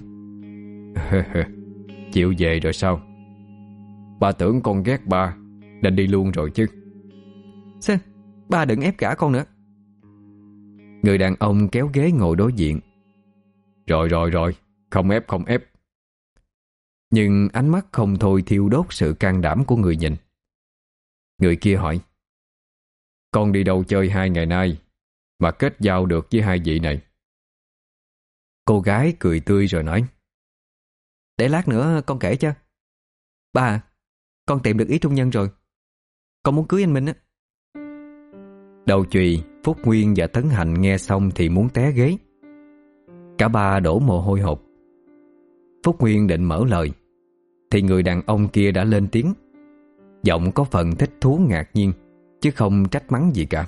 Chịu về rồi sao? Ba tưởng con ghét ba nên đi luôn rồi chứ. Sao? Ba đừng ép gả con nữa. Người đàn ông kéo ghế ngồi đối diện. Rồi rồi rồi, không ép không ép. Nhưng ánh mắt không thôi thiêu đốt sự can đảm của người nhìn. Người kia hỏi: Con đi đâu chơi hai ngày nay mà kết giao được với hai vị này? Cô gái cười tươi rồi nói: Để lát nữa con kể cho. Ba à, con tìm được ý trung nhân rồi. Con muốn cưới anh Minh á. Đầu chùy, Phúc Nguyên và Tấn Hành nghe xong thì muốn té ghế. Cả ba đổ mồ hôi hột. Phúc Nguyên định mở lời thì người đàn ông kia đã lên tiếng, giọng có phần thích thú ngạc nhiên, chứ không trách mắng gì cả.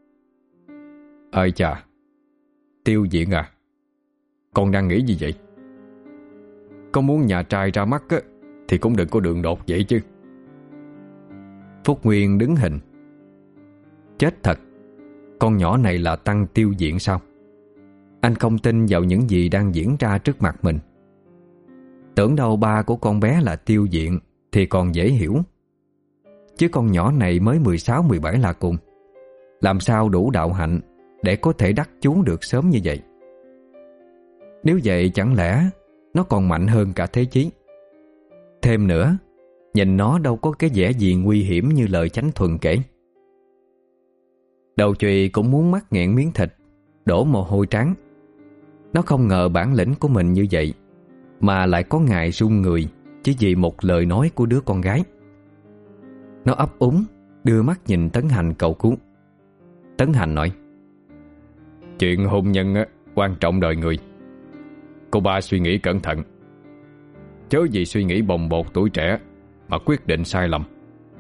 Ơi chà, Tiêu Diện à, con đang nghĩ gì vậy? Con muốn nhà trai ra mắt á, thì cũng đừng có đường đột vậy chứ. Phúc Nguyên đứng hình. Chết thật, con nhỏ này là Tăng Tiêu Diện sao? Anh không tin vào những gì đang diễn ra trước mặt mình. Tưởng đâu ba của con bé là Tiêu Diện thì còn dễ hiểu, chứ con nhỏ này mới mười sáu mười bảy là cùng. Làm sao đủ đạo hạnh để có thể đắc chú được sớm như vậy? Nếu vậy chẳng lẽ nó còn mạnh hơn cả Thế Chí? Thêm nữa, nhìn nó đâu có cái vẻ gì nguy hiểm như lời Chánh Thuần kể. Đầu chùy cũng muốn mắc nghẹn miếng thịt, đổ mồ hôi trắng. Nó không ngờ bản lĩnh của mình như vậy mà lại có ngại run người chỉ vì một lời nói của đứa con gái. Nó ấp úng đưa mắt nhìn Tấn Hành cầu cứu. Tấn Hành nói: Chuyện hôn nhân á, quan trọng đời người. Cô ba suy nghĩ cẩn thận, chớ vì suy nghĩ bồng bột tuổi trẻ mà quyết định sai lầm.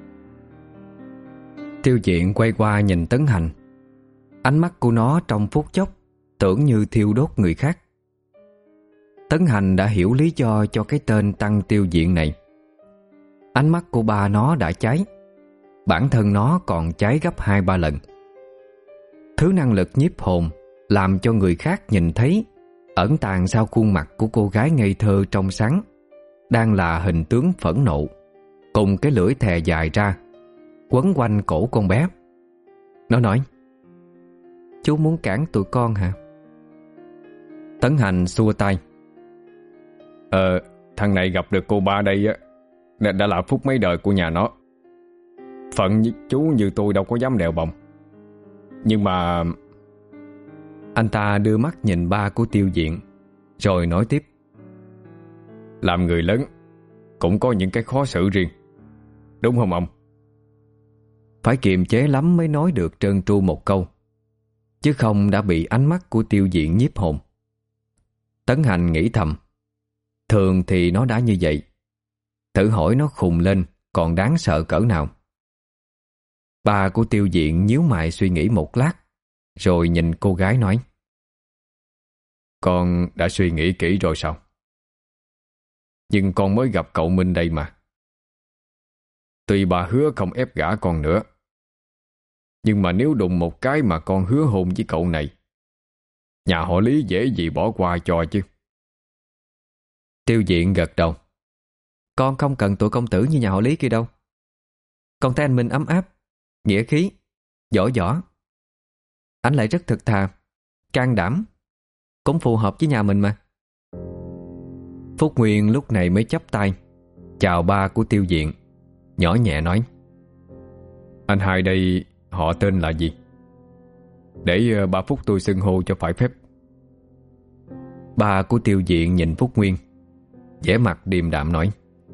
Tiêu Diện quay qua nhìn Tấn Hành. Ánh mắt của nó trong phút chốc tưởng như thiêu đốt người khác. Tấn Hành đã hiểu lý do cho cái tên Tăng Tiêu Diện này. Ánh mắt của ba nó đã cháy, bản thân nó còn cháy gấp hai ba lần. Thứ năng lực nhiếp hồn làm cho người khác nhìn thấy ẩn tàng sau khuôn mặt của cô gái ngây thơ trong sáng đang là hình tướng phẫn nộ, cùng cái lưỡi thè dài ra quấn quanh cổ con bé. Nó nói: "Chú muốn cản tụi con hả?" Tấn Hành xua tay: Ờ, thằng này gặp được cô ba đây á đã, đã là phúc mấy đời của nhà nó. Phận như chú như tôi đâu có dám đèo bồng. Nhưng mà... Anh ta đưa mắt nhìn ba của Tiêu Diện, rồi nói tiếp: Làm người lớn cũng có những cái khó xử riêng, đúng không ông? Phải kiềm chế lắm mới nói được trơn tru một câu, chứ không đã bị ánh mắt của Tiêu Diện nhiếp hồn. Tấn Hành nghĩ thầm: thường thì nó đã như vậy, thử hỏi nó khùng lên còn đáng sợ cỡ nào. Ba của Tiêu Diện nhíu mày suy nghĩ một lát, rồi nhìn cô gái nói: Con đã suy nghĩ kỹ rồi sao? Nhưng con mới gặp cậu Minh đây mà. Tuy bà hứa không ép gả con nữa, nhưng mà nếu đụng một cái mà con hứa hôn với cậu này, nhà họ Lý dễ gì bỏ qua cho chứ. Tiêu Diện gật đầu: Con không cần tụi công tử như nhà họ Lý kia đâu. Con thấy anh Minh ấm áp, nghĩa khí, giỏi giỏ. Anh lại rất thực thà, can đảm, cũng phù hợp với nhà mình mà. Phúc Nguyên lúc này mới chắp tay chào ba của Tiêu Diện, nhỏ nhẹ nói: Anh hai đây họ tên là gì? Để ba Phúc tôi xưng hô cho phải phép. Ba của Tiêu Diện nhìn Phúc Nguyên, vẻ mặt điềm đạm nói: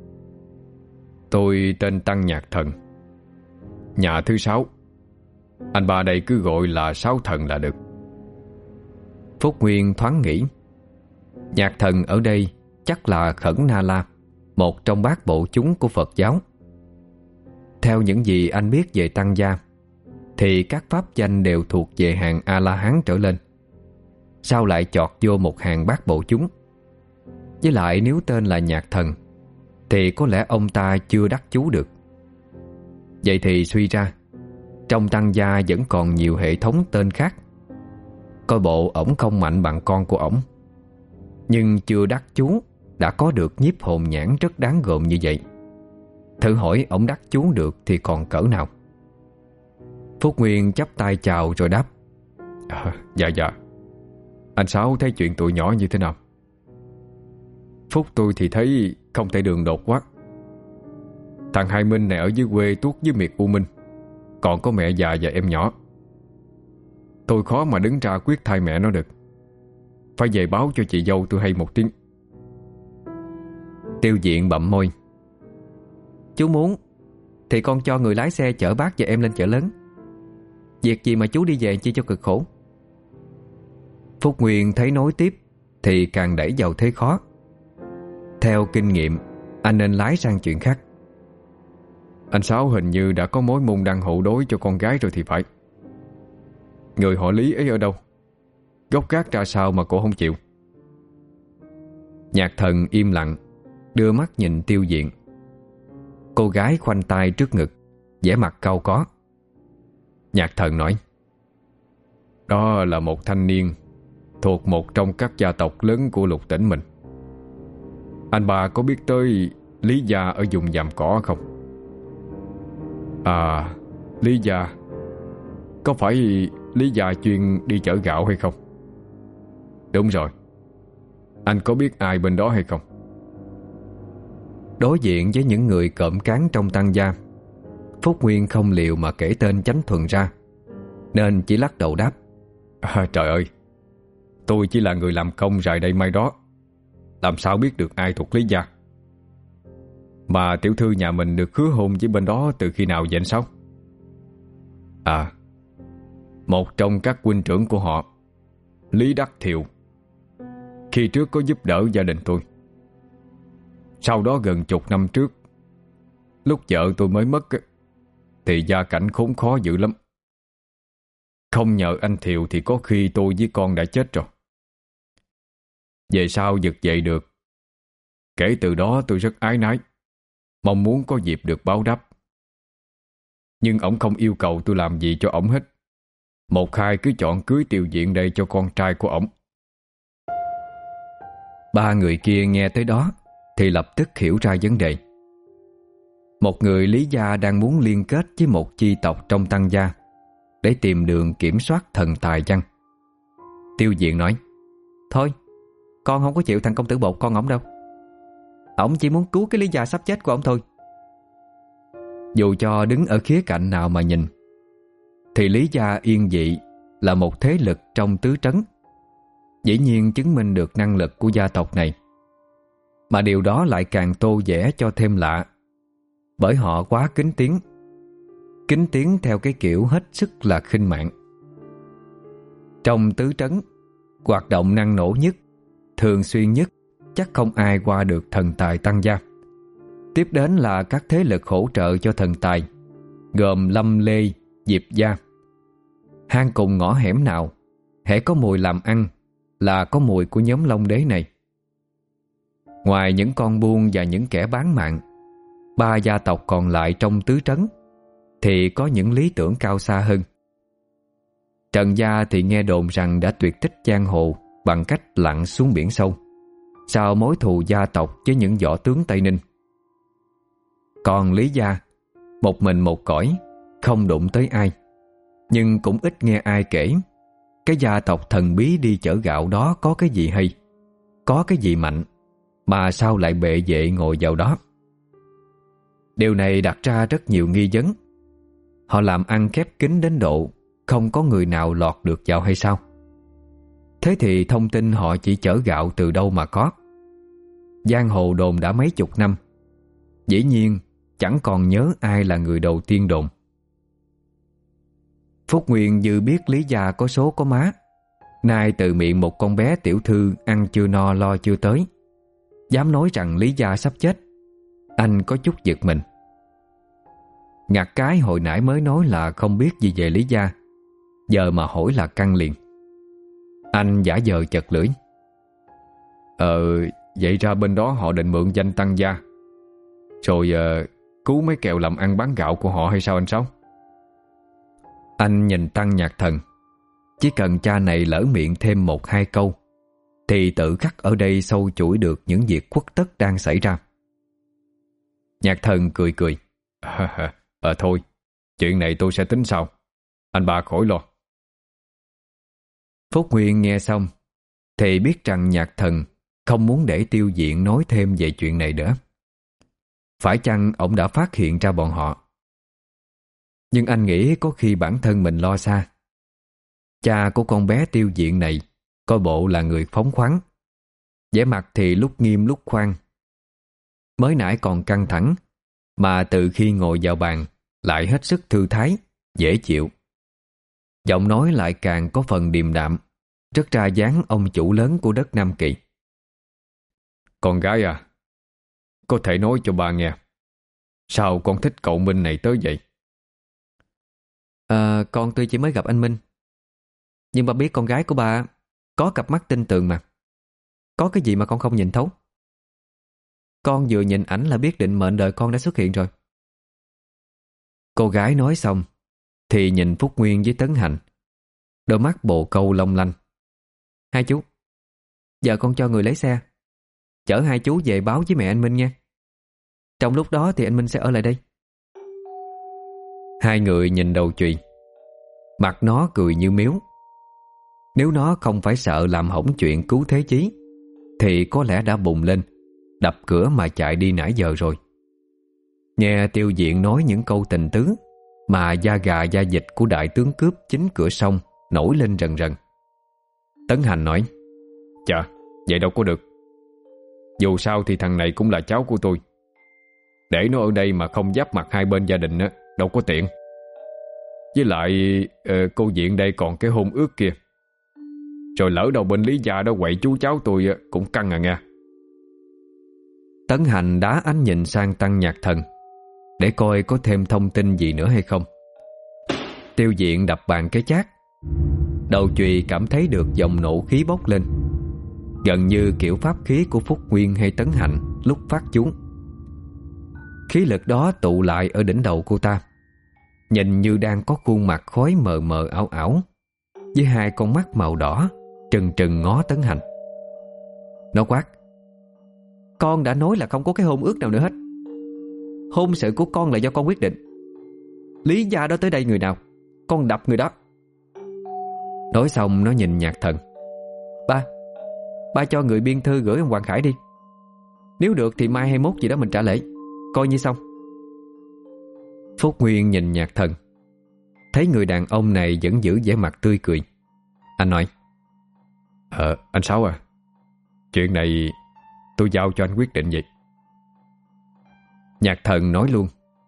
Tôi tên Tăng Nhạc Thần, nhà thứ sáu. Anh ba đây cứ gọi là Sáu Thần là được. Phúc Nguyên thoáng nghĩ, Nhạc Thần ở đây chắc là Khẩn Na La, một trong bát bộ chúng của Phật giáo. Theo những gì anh biết về Tăng gia, thì các pháp danh đều thuộc về hàng A-la-hán trở lên. Sao lại chọt vô một hàng bát bộ chúng? Với lại nếu tên là Nhạc Thần, thì có lẽ ông ta chưa đắc chú được. Vậy thì suy ra, trong Tăng gia vẫn còn nhiều hệ thống tên khác. Coi bộ ổng không mạnh bằng con của ổng, nhưng chưa đắc chú đã có được nhiếp hồn nhãn rất đáng gờm như vậy. Thử hỏi ổng đắc chú được thì còn cỡ nào. Phúc Nguyên chắp tay chào rồi đáp: à, Dạ dạ. Anh Sáu thấy chuyện tụi nhỏ như thế nào? Phúc tôi thì thấy không thể đường đột quá. Thằng Hai Minh này ở dưới quê tuốt với miệt U Minh, còn có mẹ già và em nhỏ. Tôi khó mà đứng ra quyết thay mẹ nó được. Phải về báo cho chị dâu tôi hay một tiếng. Tiêu Diện bậm môi: Chú muốn thì con cho người lái xe chở bác và em lên chợ lớn. Việc gì mà chú đi về chi cho cực khổ. Phúc Nguyên thấy nối tiếp thì càng đẩy vào thế khó. Theo kinh nghiệm, anh nên lái sang chuyện khác. Anh Sáu hình như đã có mối môn đăng hộ đối cho con gái rồi thì phải. Người họ Lý ấy ở đâu? Gốc gác ra sao mà cô không chịu? Nhạc Thần im lặng, đưa mắt nhìn Tiêu Diện. Cô gái khoanh tay trước ngực, vẻ mặt cau có. Nhạc Thần nói: Đó là một thanh niên thuộc một trong các gia tộc lớn của lục tỉnh mình. Anh bà có biết tới Lý gia ở vùng Giàm Cỏ không? À, Lý gia. Có phải Lý gia chuyên đi chở gạo hay không? Đúng rồi. Anh có biết ai bên đó hay không? Đối diện với những người cộm cán trong Tăng gia, Phúc Nguyên không liều mà kể tên Chánh Thuần ra, nên chỉ lắc đầu đáp: à, Trời ơi, tôi chỉ là người làm công rày đây mai đó, làm sao biết được ai thuộc Lý gia. Mà tiểu thư nhà mình được hứa hôn với bên đó từ khi nào vậy anh Sáu? À, một trong các huynh trưởng của họ, Lý Đắc Thiệu, khi trước có giúp đỡ gia đình tôi. Sau đó gần chục năm trước, lúc vợ tôi mới mất, thì gia cảnh khốn khó dữ lắm. Không nhờ anh Thiệu thì có khi tôi với con đã chết rồi. Về sau vực dậy được. Kể từ đó tôi rất ái nái, mong muốn có dịp được báo đáp. Nhưng ổng không yêu cầu tôi làm gì cho ổng hết. Một hai cứ chọn cưới Tiêu Diện đây cho con trai của ổng. Ba người kia nghe tới đó thì lập tức hiểu ra vấn đề. Một người Lý gia đang muốn liên kết với một chi tộc trong Tăng gia để tìm đường kiểm soát thần tài chăng? Tiêu Diện nói: Thôi, con không có chịu thằng công tử bột con ổng đâu. Ổng chỉ muốn cứu cái Lý gia sắp chết của ổng thôi. Dù cho đứng ở khía cạnh nào mà nhìn thì Lý gia Yên Dị là một thế lực trong tứ trấn, dĩ nhiên chứng minh được năng lực của gia tộc này. Mà điều đó lại càng tô vẽ cho thêm lạ, bởi họ quá kính tiếng. Kính tiếng theo cái kiểu hết sức là khinh mạng. Trong tứ trấn, hoạt động năng nổ nhất, thường xuyên nhất, chắc không ai qua được thần tài Tăng gia. Tiếp đến là các thế lực hỗ trợ cho thần tài, gồm Lâm Lê, Diệp gia. Hang cùng ngõ hẻm nào, hễ có mùi làm ăn là có mùi của nhóm Long Đế này. Ngoài những con buôn và những kẻ bán mạng, ba gia tộc còn lại trong tứ trấn thì có những lý tưởng cao xa hơn. Trần gia thì nghe đồn rằng đã tuyệt tích giang hồ bằng cách lặn xuống biển sâu, sau mối thù gia tộc với những võ tướng Tây Ninh. Còn Lý gia, một mình một cõi, không đụng tới ai, nhưng cũng ít nghe ai kể cái gia tộc thần bí đi chở gạo đó có cái gì hay, có cái gì mạnh, mà sao lại bệ vệ ngồi vào đó. Điều này đặt ra rất nhiều nghi vấn. Họ làm ăn khép kín đến độ không có người nào lọt được vào hay sao? Thế thì thông tin họ chỉ chở gạo từ đâu mà có? Giang hồ đồn đã mấy chục năm, dĩ nhiên chẳng còn nhớ ai là người đầu tiên đồn. Phúc Nguyên như biết Lý gia có số có má, nay từ miệng một con bé tiểu thư ăn chưa no lo chưa tới, dám nói rằng Lý gia sắp chết, anh có chút giật mình. Ngặt cái hồi nãy mới nói là không biết gì về Lý gia, giờ mà hỏi là căng liền. Anh giả vờ chật lưỡi: Ờ, vậy ra bên đó họ định mượn danh Tăng gia, rồi uh, cứu mấy kẹo làm ăn bán gạo của họ hay sao anh Sáu? Anh nhìn Tăng Nhạc Thần. Chỉ cần cha này lỡ miệng thêm một hai câu thì tự khắc ở đây sâu chuỗi được những việc khuất tất đang xảy ra. Nhạc Thần cười cười: Ờ thôi, chuyện này tôi sẽ tính sau, anh ba khỏi lo. Phúc Nguyên nghe xong thì biết rằng Nhạc Thần không muốn để Tiêu Diện nói thêm về chuyện này nữa. Phải chăng ổng đã phát hiện ra bọn họ? Nhưng anh nghĩ có khi bản thân mình lo xa. Cha của con bé Tiêu Diện này coi bộ là người phóng khoáng, vẻ mặt thì lúc nghiêm lúc khoan. Mới nãy còn căng thẳng, mà từ khi ngồi vào bàn lại hết sức thư thái, dễ chịu. Giọng nói lại càng có phần điềm đạm, rất ra dáng ông chủ lớn của đất Nam Kỳ. Con gái à, có thể nói cho bà nghe, sao con thích cậu Minh này tới vậy? À, con tuy chỉ mới gặp anh Minh, nhưng bà biết con gái của bà có cặp mắt tinh tường mà. Có cái gì mà con không nhìn thấu? Con vừa nhìn ảnh là biết định mệnh đời con đã xuất hiện rồi. Cô gái nói xong thì nhìn Phúc Nguyên với Tấn Hạnh, đôi mắt bồ câu long lanh. Hai chú, giờ con cho người lấy xe chở hai chú về báo với mẹ anh Minh nha. Trong lúc đó thì anh Minh sẽ ở lại đây. Hai người nhìn đầu chùy, mặt nó cười như miếu. Nếu nó không phải sợ làm hỏng chuyện cứu thế chí thì có lẽ đã bùng lên, đập cửa mà chạy đi nãy giờ rồi. Nghe Tiêu Diện nói những câu tình tứ mà da gà da dịch của đại tướng cướp chính cửa sông nổi lên rần rần. Tấn Hành nói: Chà, vậy đâu có được. Dù sao thì thằng này cũng là cháu của tôi. Để nó ở đây mà không giáp mặt hai bên gia đình á, đâu có tiện. Với lại uh, cô Diện đây còn cái hôn ước kia. Rồi lỡ đâu bên Lý gia đó quậy chú cháu tôi uh, cũng căng à nghe. Tấn Hành đá ánh nhìn sang Tăng Nhạc Thần để coi có thêm thông tin gì nữa hay không. Tiêu Diện đập bàn cái chát. Đầu chùy cảm thấy được dòng nộ khí bốc lên, gần như kiểu pháp khí của Phúc Nguyên hay Tấn Hạnh lúc phát chú. Khí lực đó tụ lại ở đỉnh đầu cô ta, nhìn như đang có khuôn mặt khói mờ mờ ảo ảo, với hai con mắt màu đỏ trừng trừng ngó Tấn Hành. Nó quát: Con đã nói là không có cái hôn ước nào nữa hết. Hôn sự của con là do con quyết định. Lý gia đó tới đây người nào, con đập người đó. Nói xong nó nhìn Nhạc Thần. Ba Ba cho người biên thư gửi ông Hoàng Khải đi. Nếu được thì mai hai mốt gì đó mình trả lễ, coi như xong. Phúc Nguyên nhìn Nhạc Thần, thấy người đàn ông này vẫn giữ vẻ mặt tươi cười. Anh nói: Ờ anh Sáu à, chuyện này tôi giao cho anh quyết định vậy. Nhạc Thần nói luôn: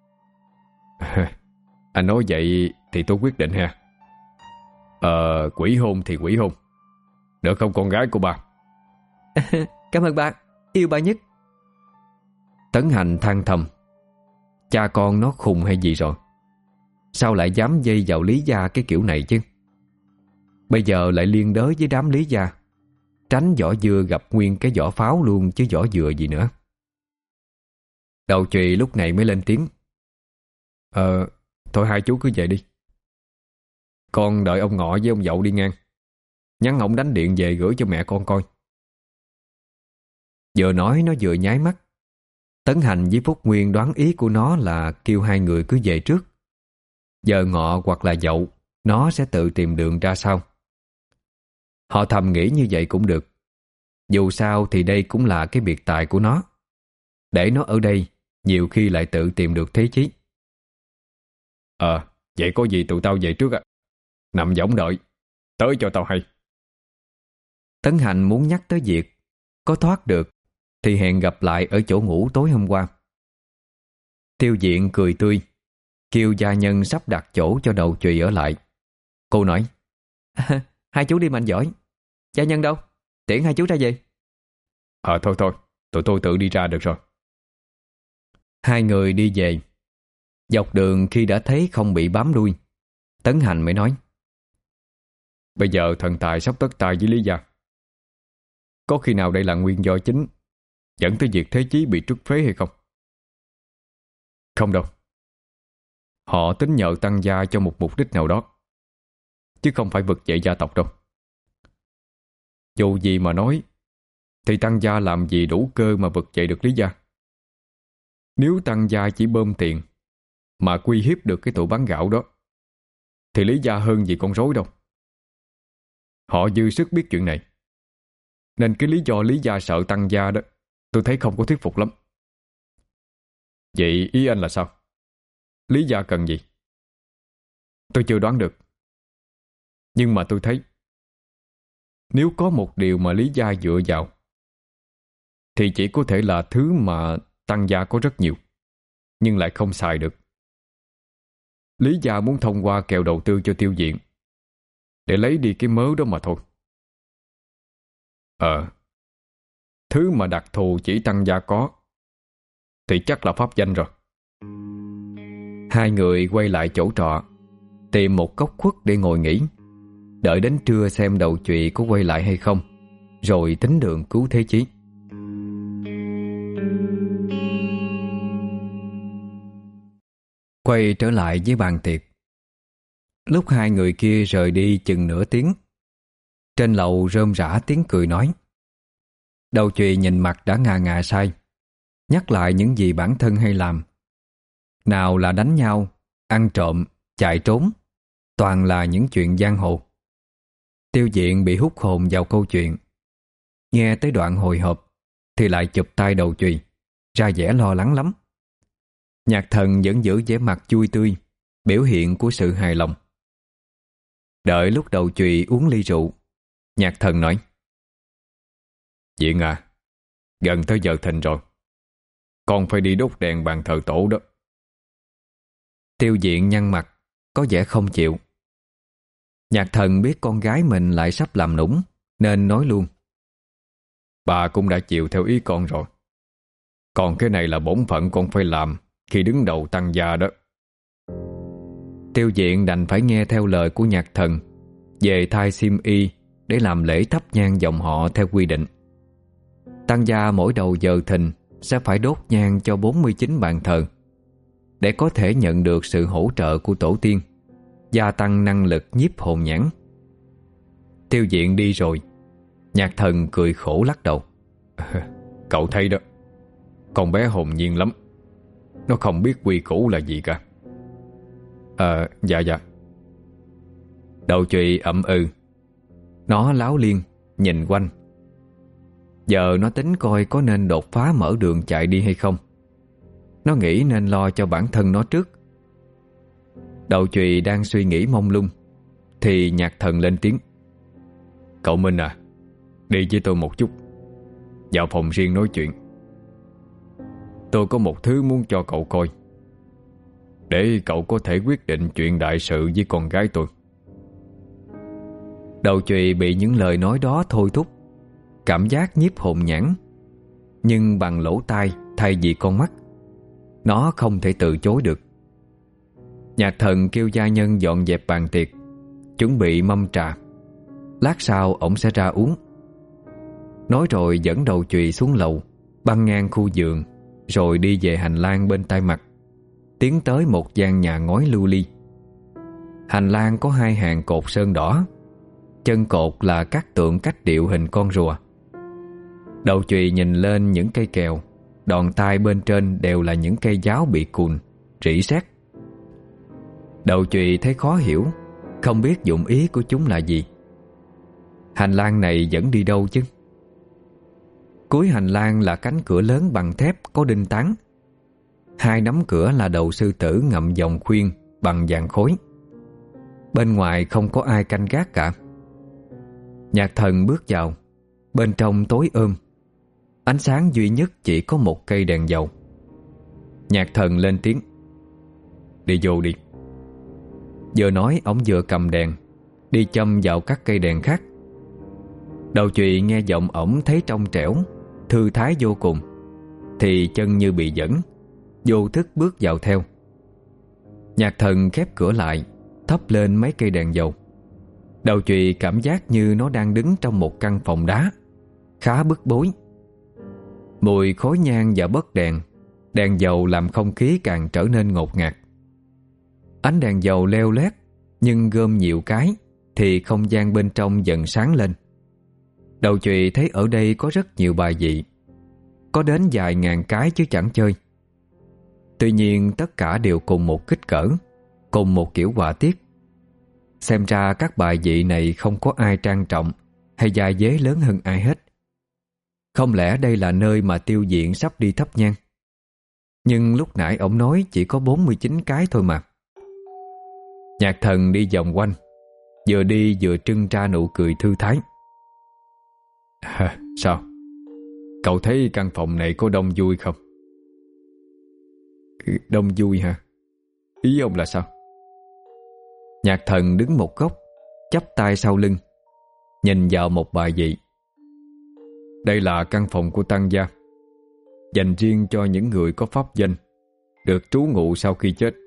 Anh nói vậy thì tôi quyết định ha. Ờ quỷ hôn thì quỷ hôn, được không con gái của ba? Cảm ơn ba, yêu ba nhất. Tấn Hành than thầm, cha con nó khùng hay gì rồi, sao lại dám dây vào Lý gia cái kiểu này chứ. Bây giờ lại liên đới với đám Lý gia, tránh vỏ dừa gặp nguyên cái vỏ pháo luôn chứ vỏ dừa gì nữa. Đầu chùy lúc này mới lên tiếng: Ờ thôi hai chú cứ về đi, con đợi ông Ngọ với ông Dậu đi ngang, nhắn ổng đánh điện về gửi cho mẹ con coi. Vừa nói nó vừa nháy mắt. Tấn Hành với Phúc Nguyên đoán ý của nó là kêu hai người cứ về trước, giờ Ngọ hoặc là Dậu nó sẽ tự tìm đường ra sau. Họ thầm nghĩ như vậy cũng được, dù sao thì đây cũng là cái biệt tài của nó. Để nó ở đây nhiều khi lại tự tìm được thế chí. Ờ vậy có gì tụi tao về trước ạ. Nằm võng đợi, tới cho tao hay. Tấn Hành muốn nhắc tới việc có thoát được thì hẹn gặp lại ở chỗ ngủ tối hôm qua. Tiêu Diện cười tươi, kêu gia nhân sắp đặt chỗ cho Đầu Chùy ở lại. Cô nói: Hai chú đi mạnh giỏi, gia nhân đâu, tiễn hai chú ra về. Ờ thôi thôi, tụi tôi tự đi ra được rồi. Hai người đi về. Dọc đường khi đã thấy không bị bám đuôi, Tấn Hành mới nói: Bây giờ thần tài sắp tất tay với Lý gia. Có khi nào đây là nguyên do chính dẫn tới việc thế chí bị trút phế hay không? Không đâu. Họ tính nhờ tăng gia cho một mục đích nào đó, chứ không phải vực dậy gia tộc đâu. Dù gì mà nói thì tăng gia làm gì đủ cơ mà vực dậy được Lý gia. Nếu tăng gia chỉ bơm tiền mà quy hiếp được cái tụi bán gạo đó thì Lý gia hơn gì con rối đâu. Họ dư sức biết chuyện này, nên cái lý do Lý gia sợ tăng gia đó tôi thấy không có thuyết phục lắm. Vậy ý anh là sao? Lý gia cần gì? Tôi chưa đoán được, nhưng mà tôi thấy nếu có một điều mà Lý gia dựa vào thì chỉ có thể là thứ mà tăng gia có rất nhiều nhưng lại không xài được. Lý gia muốn thông qua kèo đầu tư cho Tiêu Diện để lấy đi cái mớ đó mà thôi. Ờ Thứ mà đặc thù chỉ tăng gia có thì chắc là pháp danh rồi. Hai người quay lại chỗ trọ, tìm một góc khuất để ngồi nghỉ, đợi đến trưa xem Đầu Chùy có quay lại hay không, rồi tính đường cứu thế chí. Quay trở lại với bàn tiệc. Lúc hai người kia rời đi chừng nửa tiếng, trên lầu rơm rã tiếng cười nói. Đầu Chùy nhìn mặt đã ngà ngà say, nhắc lại những gì bản thân hay làm. Nào là đánh nhau, ăn trộm, chạy trốn, toàn là những chuyện giang hồ. Tiêu Diện bị hút hồn vào câu chuyện, nghe tới đoạn hồi hộp thì lại chụp tay Đầu Chùy, ra vẻ lo lắng lắm. Nhạc Thần vẫn giữ vẻ mặt vui tươi, biểu hiện của sự hài lòng. Đợi lúc Đầu Chùy uống ly rượu, Nhạc Thần nói: Diện à, gần tới giờ thìn rồi, con phải đi đốt đèn bàn thờ tổ đó. Tiêu Diện nhăn mặt, có vẻ không chịu. Nhạc Thần biết con gái mình lại sắp làm nũng, nên nói luôn: Bà cũng đã chịu theo ý con rồi, còn cái này là bổn phận con phải làm khi đứng đầu tăng gia đó. Tiêu Diện đành phải nghe theo lời của Nhạc Thần, về thay xiêm y để làm lễ thắp nhang dòng họ theo quy định. Tăng gia mỗi đầu giờ thìn sẽ phải đốt nhang cho bốn mươi chín bàn thờ để có thể nhận được sự hỗ trợ của tổ tiên, gia tăng năng lực nhiếp hồn nhãn. Tiêu Diện đi rồi, Nhạc Thần cười khổ lắc đầu. Cậu thấy đó, Con bé hồn nhiên lắm. Nó không biết quy củ là gì cả. Ờ, dạ dạ. Đầu chùy ậm ừ. Nó láo liên, nhìn quanh. Giờ nó tính coi có nên đột phá mở đường chạy đi hay không. Nó nghĩ nên lo cho bản thân nó trước. Đầu chùy đang suy nghĩ mông lung thì Nhạc Thần lên tiếng: Cậu Minh à, đi với tôi một chút, vào phòng riêng nói chuyện. Tôi có một thứ muốn cho cậu coi, để cậu có thể quyết định chuyện đại sự với con gái tôi. Đầu chùy bị những lời nói đó thôi thúc, cảm giác nhiếp hồn nhãn. Nhưng bằng lỗ tai thay vì con mắt, nó không thể từ chối được. Nhạc Thần kêu gia nhân dọn dẹp bàn tiệc, chuẩn bị mâm trà. Lát sau ổng sẽ ra uống. Nói rồi dẫn đầu chùy xuống lầu, băng ngang khu vườn, rồi đi về hành lang bên tay mặt, tiến tới một gian nhà ngói lưu ly. Hành lang có hai hàng cột sơn đỏ, chân cột là các tượng cách điệu hình con rùa. Đầu chùy nhìn lên những cây kèo, đòn tay bên trên đều là những cây giáo bị cùn, rỉ sét. Đầu chùy thấy khó hiểu, không biết dụng ý của chúng là gì. Hành lang này dẫn đi đâu chứ? Cuối hành lang là cánh cửa lớn bằng thép có đinh tán. Hai nắm cửa là đầu sư tử ngậm vòng khuyên bằng vàng khối. Bên ngoài không có ai canh gác cả. Nhạc Thần bước vào. Bên trong tối ôm, ánh sáng duy nhất chỉ có một cây đèn dầu. Nhạc Thần lên tiếng: Đi vô đi. Vừa nói ổng vừa cầm đèn đi châm vào các cây đèn khác. Đầu chùy nghe giọng ổng thấy trong trẻo, thư thái vô cùng, thì chân như bị dẫn, vô thức bước vào theo. Nhạc Thần khép cửa lại, thắp lên mấy cây đèn dầu. Đầu chùy cảm giác như nó đang đứng trong một căn phòng đá, khá bức bối. Mùi khói nhang và bớt đèn, đèn dầu làm không khí càng trở nên ngột ngạt. Ánh đèn dầu leo lét, nhưng gom nhiều cái thì không gian bên trong dần sáng lên. Đầu chùy thấy ở đây có rất nhiều bài vị, có đến vài ngàn cái chứ chẳng chơi. Tuy nhiên tất cả đều cùng một kích cỡ, cùng một kiểu họa tiết. Xem ra các bài vị này không có ai trang trọng hay gia dế lớn hơn ai hết. Không lẽ đây là nơi mà tiêu diện sắp đi thắp nhang? Nhưng lúc nãy ổng nói chỉ có bốn mươi chín cái thôi mà. Nhạc Thần đi vòng quanh, vừa đi vừa trưng ra nụ cười thư thái. À, sao? Cậu thấy căn phòng này có đông vui không? Đông vui hả? Ý ông là sao? Nhạc Thần đứng một góc, chắp tay sau lưng, nhìn vào một bài vị. Đây là căn phòng của Tăng gia, dành riêng cho những người có pháp danh, được trú ngụ sau khi chết.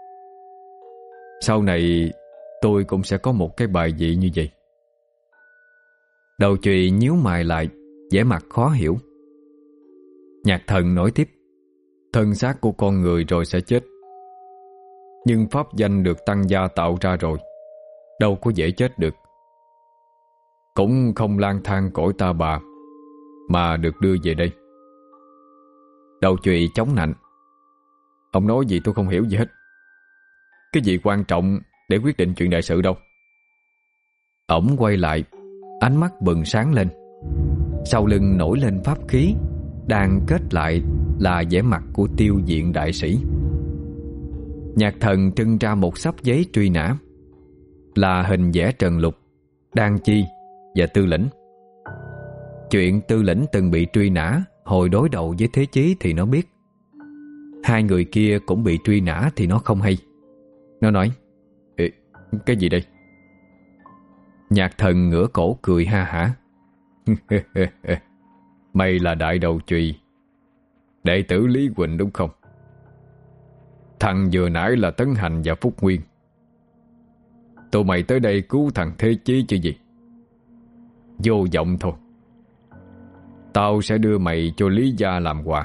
Sau này tôi cũng sẽ có một cái bài vị như vậy. Đầu chùy nhíu mày lại, vẻ mặt khó hiểu. Nhạc Thần nói tiếp: Thân xác của con người rồi sẽ chết, nhưng pháp danh được Tăng gia tạo ra rồi, đâu có dễ chết được. Cũng không lang thang cõi ta bà, mà được đưa về đây. Đầu chùy chống nạnh: Ông nói gì tôi không hiểu gì hết. Cái gì quan trọng để quyết định chuyện đại sự đâu? Ổng quay lại, ánh mắt bừng sáng lên. Sau lưng nổi lên pháp khí, đang kết lại là vẻ mặt của tiêu diện đại sĩ. Nhạc Thần trưng ra một xấp giấy truy nã, là hình vẽ Trần Lục, Đan Chi và Tư Lĩnh. Chuyện Tư Lĩnh từng bị truy nã hồi đối đầu với Thế Chí thì nó biết. Hai người kia cũng bị truy nã thì nó không hay. Nó nói: Ê, cái gì đây? Nhạc Thần ngửa cổ cười ha hả. Mày là đại đầu chùy, đệ tử Lý Quỳnh đúng không? Thằng vừa nãy là Tấn Hành và Phúc Nguyên. Tụi mày tới đây cứu thằng Thế Chí chứ gì? Vô vọng thôi. Tao sẽ đưa mày cho Lý gia làm quà.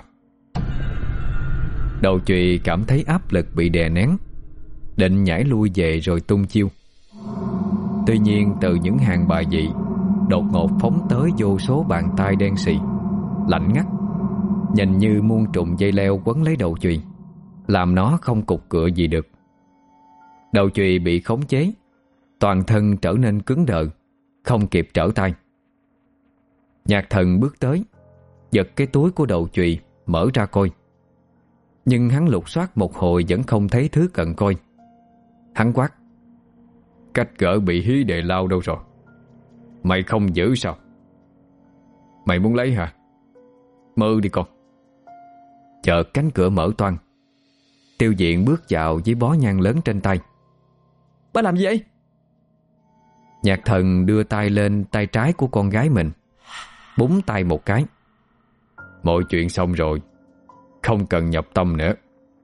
Đầu chùy cảm thấy áp lực bị đè nén, định nhảy lui về rồi tung chiêu. Tuy nhiên từ những hàng bài vị đột ngột phóng tới vô số bàn tay đen xì, lạnh ngắt, nhìn như muôn trùng dây leo quấn lấy đầu chùy, làm nó không cục cựa gì được. Đầu chùy bị khống chế, toàn thân trở nên cứng đờ, không kịp trở tay. Nhạc Thần bước tới, giật cái túi của đầu chùy mở ra coi. Nhưng hắn lục soát một hồi vẫn không thấy thứ cần coi. Hắn quát: Cách gỡ bị hí đề lao đâu rồi? Mày không giữ sao? Mày muốn lấy hả? Mơ đi con. Chợt cánh cửa mở toang. Tiêu Diện bước vào với bó nhang lớn trên tay. Ba làm gì vậy? Nhạc Thần đưa tay lên tay trái của con gái mình, búng tay một cái. Mọi chuyện xong rồi, không cần nhập tâm nữa.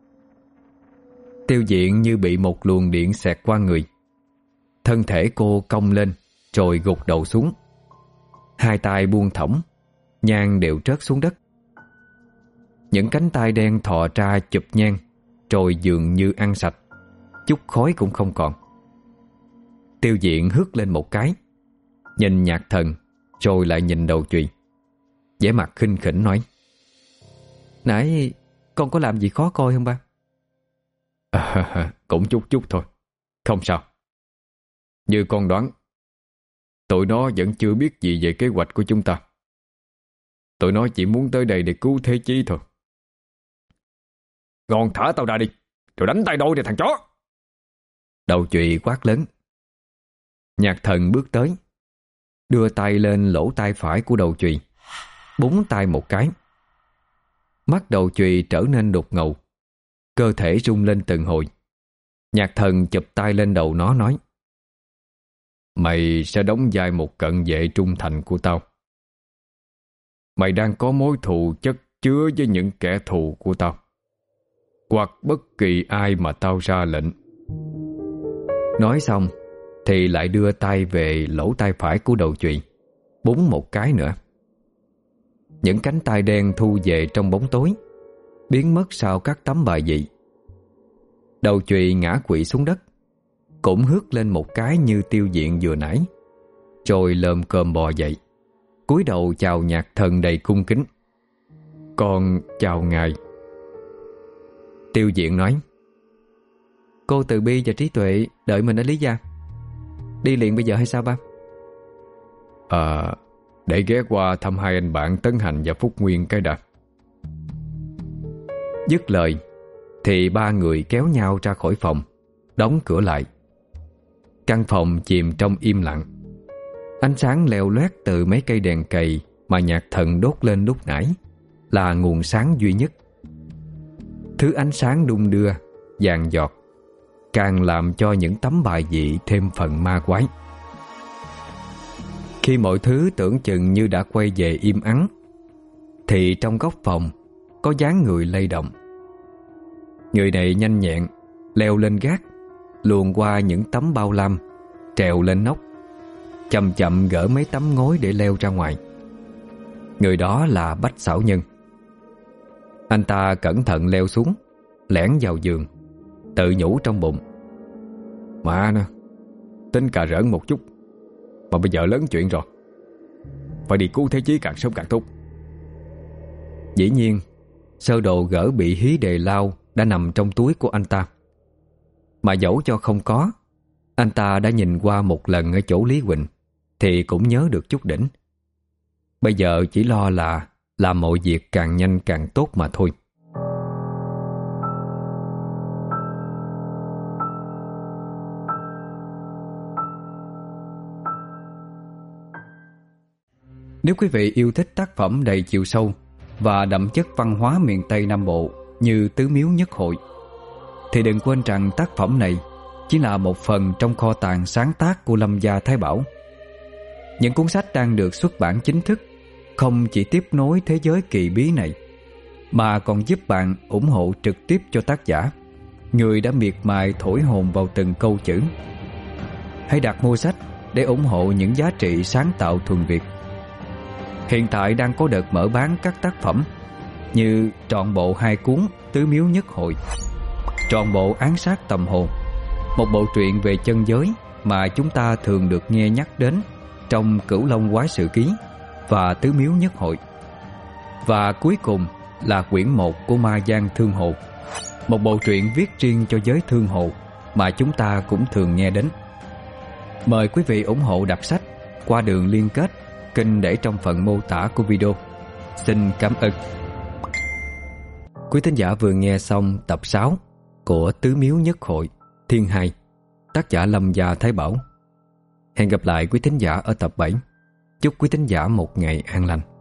Tiêu Diện như bị một luồng điện xẹt qua người. Thân thể cô cong lên rồi gục đầu xuống. Hai tay buông thõng, nhang đều rớt xuống đất. Những cánh tay đen thò ra chụp nhang, rồi dường như ăn sạch, chút khói cũng không còn. Tiêu Diện hất lên một cái, nhìn Nhạc Thần rồi lại nhìn đầu chùy, vẻ mặt khinh khỉnh nói: Nãy con có làm gì khó coi không ba? À, cũng chút chút thôi, không sao. Như con đoán, tụi nó vẫn chưa biết gì về kế hoạch của chúng ta. Tụi nó chỉ muốn tới đây để cứu Thế Chí thôi. Ngon, thả tao ra đi, rồi đánh tay đôi này thằng chó. Đầu chùy quát lớn. Nhạc Thần bước tới, đưa tay lên lỗ tai phải của đầu chùy, búng tay một cái. Mắt đầu chùy trở nên đục ngầu, cơ thể rung lên từng hồi. Nhạc Thần chụp tay lên đầu nó nói: Mày sẽ đóng vai một cận vệ trung thành của tao. Mày đang có mối thù chất chứa với những kẻ thù của tao, hoặc bất kỳ ai mà tao ra lệnh. Nói xong thì lại đưa tay về lỗ tai phải của đầu chùy, búng một cái nữa. Những cánh tay đen thu về trong bóng tối, biến mất sau các tấm bài vị. Đầu chùy ngã quỵ xuống đất, cũng hất lên một cái như Tiêu Diện vừa nãy, rồi lồm cồm bò dậy, cúi đầu chào Nhạc Thần đầy cung kính: Con chào ngài. Tiêu Diện nói: Cô Từ Bi và Trí Tuệ đợi mình ở Lý Gia. Đi liền bây giờ hay sao ba? À, để ghé qua thăm hai anh bạn Tấn Hành và Phúc Nguyên cái đã. Dứt lời thì ba người kéo nhau ra khỏi phòng, đóng cửa lại. Căn phòng chìm trong im lặng. Ánh sáng leo loét từ mấy cây đèn cầy mà Nhạc Thần đốt lên lúc nãy là nguồn sáng duy nhất. Thứ ánh sáng đung đưa, vàng giọt, càng làm cho những tấm bài vị thêm phần ma quái. Khi mọi thứ tưởng chừng như đã quay về im ắng, thì trong góc phòng có dáng người lay động. Người này nhanh nhẹn leo lên gác, luồn qua những tấm bao lam, trèo lên nóc, chậm chậm gỡ mấy tấm ngói để leo ra ngoài. Người đó là Bách Xảo Nhân. Anh ta cẩn thận leo xuống, lẻn vào giường, tự nhủ trong bụng: Mà nè, tính cà rỡn một chút, mà bây giờ lớn chuyện rồi, phải đi cứu Thế Chí càng sớm càng tốt. Dĩ nhiên, sơ đồ gỡ bị hí đề lao đã nằm trong túi của anh ta. Mà dẫu cho không có, anh ta đã nhìn qua một lần ở chỗ Lý Quỳnh thì cũng nhớ được chút đỉnh. Bây giờ chỉ lo là làm mọi việc càng nhanh càng tốt mà thôi. Nếu quý vị yêu thích tác phẩm đầy chiều sâu và đậm chất văn hóa miền Tây Nam Bộ như Tứ Miếu Nhất Hội, thì đừng quên rằng tác phẩm này chỉ là một phần trong kho tàng sáng tác của Lâm Gia Thái Bảo. Những cuốn sách đang được xuất bản chính thức không chỉ tiếp nối thế giới kỳ bí này, mà còn giúp bạn ủng hộ trực tiếp cho tác giả, người đã miệt mài thổi hồn vào từng câu chữ. Hãy đặt mua sách để ủng hộ những giá trị sáng tạo thuần Việt. Hiện tại đang có đợt mở bán các tác phẩm như trọn bộ hai cuốn Tứ Miếu Nhất Hội, trọn bộ Án Sát Tầm Hồ, một bộ truyện về chân giới mà chúng ta thường được nghe nhắc đến trong Cửu Long Quái Sự Ký và Tứ Miếu Nhất Hội, và cuối cùng là quyển một của Ma Giang Thương Hồ, một bộ truyện viết riêng cho giới thương hồ mà chúng ta cũng thường nghe đến. Mời quý vị ủng hộ đọc sách qua đường liên kết kênh để trong phần mô tả của video. Xin cảm ơn. Quý thính giả vừa nghe xong tập sáu của Tứ Miếu Nhất Hội Thiên Hai, tác giả Lâm Gia Thái Bảo. Hẹn gặp lại quý thính giả ở tập bảy. Chúc quý thính giả một ngày an lành.